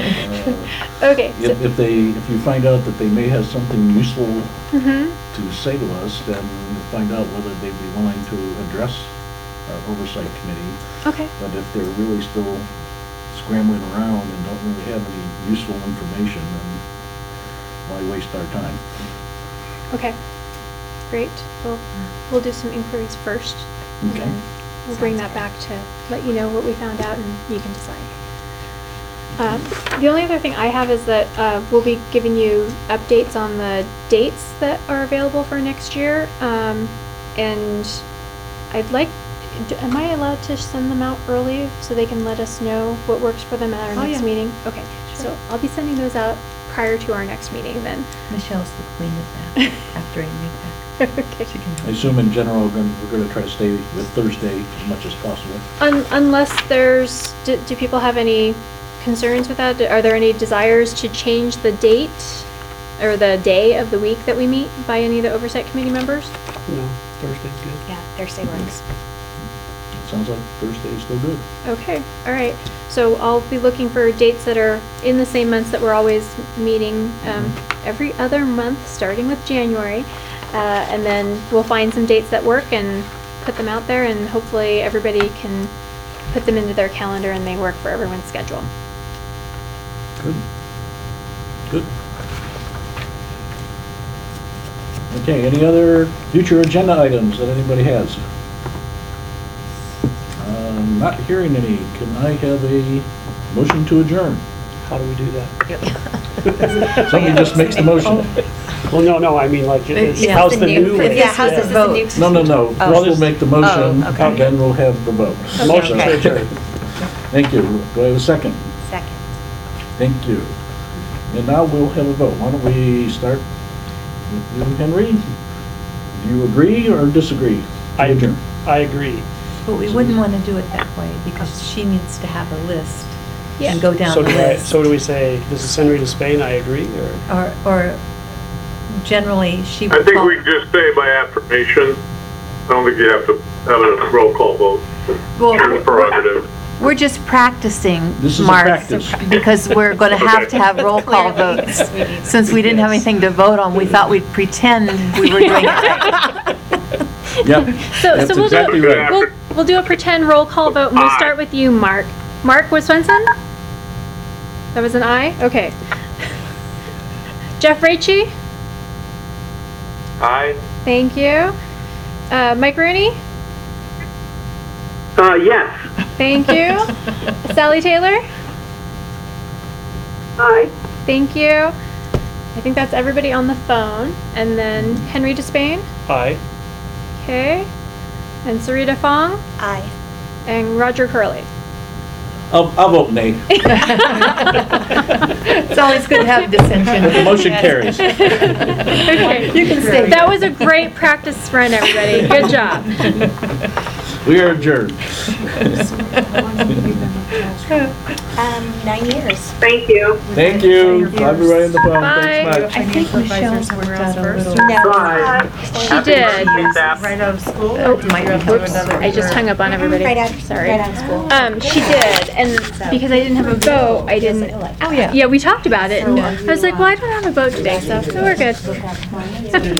Okay. so- If you find out that they may have something useful Mhm. to say to us, then we'll find out whether they'd be willing to address our oversight committee. Okay. But if they're really still scrambling around and don't really have any useful information, then why waste our time? Okay. Great. We'll do some inquiries first. and Okay. then We'll bring that back to let you know what we found out and you can decide. The only other thing I have is that we'll be giving you updates on the dates that are available for next year. And I'd like, am I allowed to send them out early so they can let us know what works for them at our next meeting? Okay, so I'll be sending those out prior to our next meeting then. Michelle's the queen of that, after I make that. Okay. I assume in general, we're going to try to stay with Thursday as much as possible. Unless there's, do people have any concerns with that? Are there any desires to change the date or the day of the week that we meet by any of the oversight committee members? No, Thursday's good. Yeah, Thursday works. Sounds like Thursday is still good. Okay, all right. So I'll be looking for dates that are in the same months that we're always meeting every other month, starting with January. And then we'll find some dates that work and put them out there, and hopefully everybody can put them into their calendar and they work for everyone's schedule. Good. Good. Okay, any other future agenda items that anybody has? Not hearing any. Can I have a motion to adjourn? How do we do that? Somebody just makes the motion. Well, no, I mean, like, Yeah. how's the new list? Yeah, how's the vote? No. Chris will make the motion, Oh, okay. and then we'll have the vote. Motion to Okay. adjourn. Thank you. Do I have a second? Second. Thank you. And now we'll have a vote. Why don't we start with you, Henry? Do you agree or disagree? to adjourn? I agree. But we wouldn't want to do it that way because she needs to have a list Yeah. and go down So the list. do we say, this is Henry to Spain, I agree, or? Or generally, she I would think call. we just say by affirmation. I don't think you have to have a roll call vote. Well, Your prerogative. We're just practicing, This is a Mark, practice. because we're going to have to have roll call votes. Since we didn't have anything to vote on, we thought we'd pretend we were doing it right. Yep. So That's we'll exactly do right. we'll do a pretend roll call vote, and we'll start with you, Mark. Mark Swenson? That was an aye? Okay. Jeff Raichi? Aye. Thank you. Mike Rooney? Yes. Thank you. Sally Taylor? Aye. Thank you. I think that's everybody on the phone. And then Henry Despain? Aye. Okay. And Sarita Fong? Aye. And Roger Curley? I'll vote nay. It's always good to have dissension. The motion carries. Okay. You can say. That was a great practice run, everybody. Good job. We are adjourned. 9 years. Thank you. Thank you. Everybody on the phone. Bye. Thanks much. I think Michelle's worked out a little. Bye. She did. Right out of school? Oh, Whoops. I just hung up on everybody. Right out, Sorry. right out of school. She did, and because I didn't have a vote, I didn't. Oh, yeah. Yeah, we talked about it, and I was like, well, I don't have a vote today, so we're good.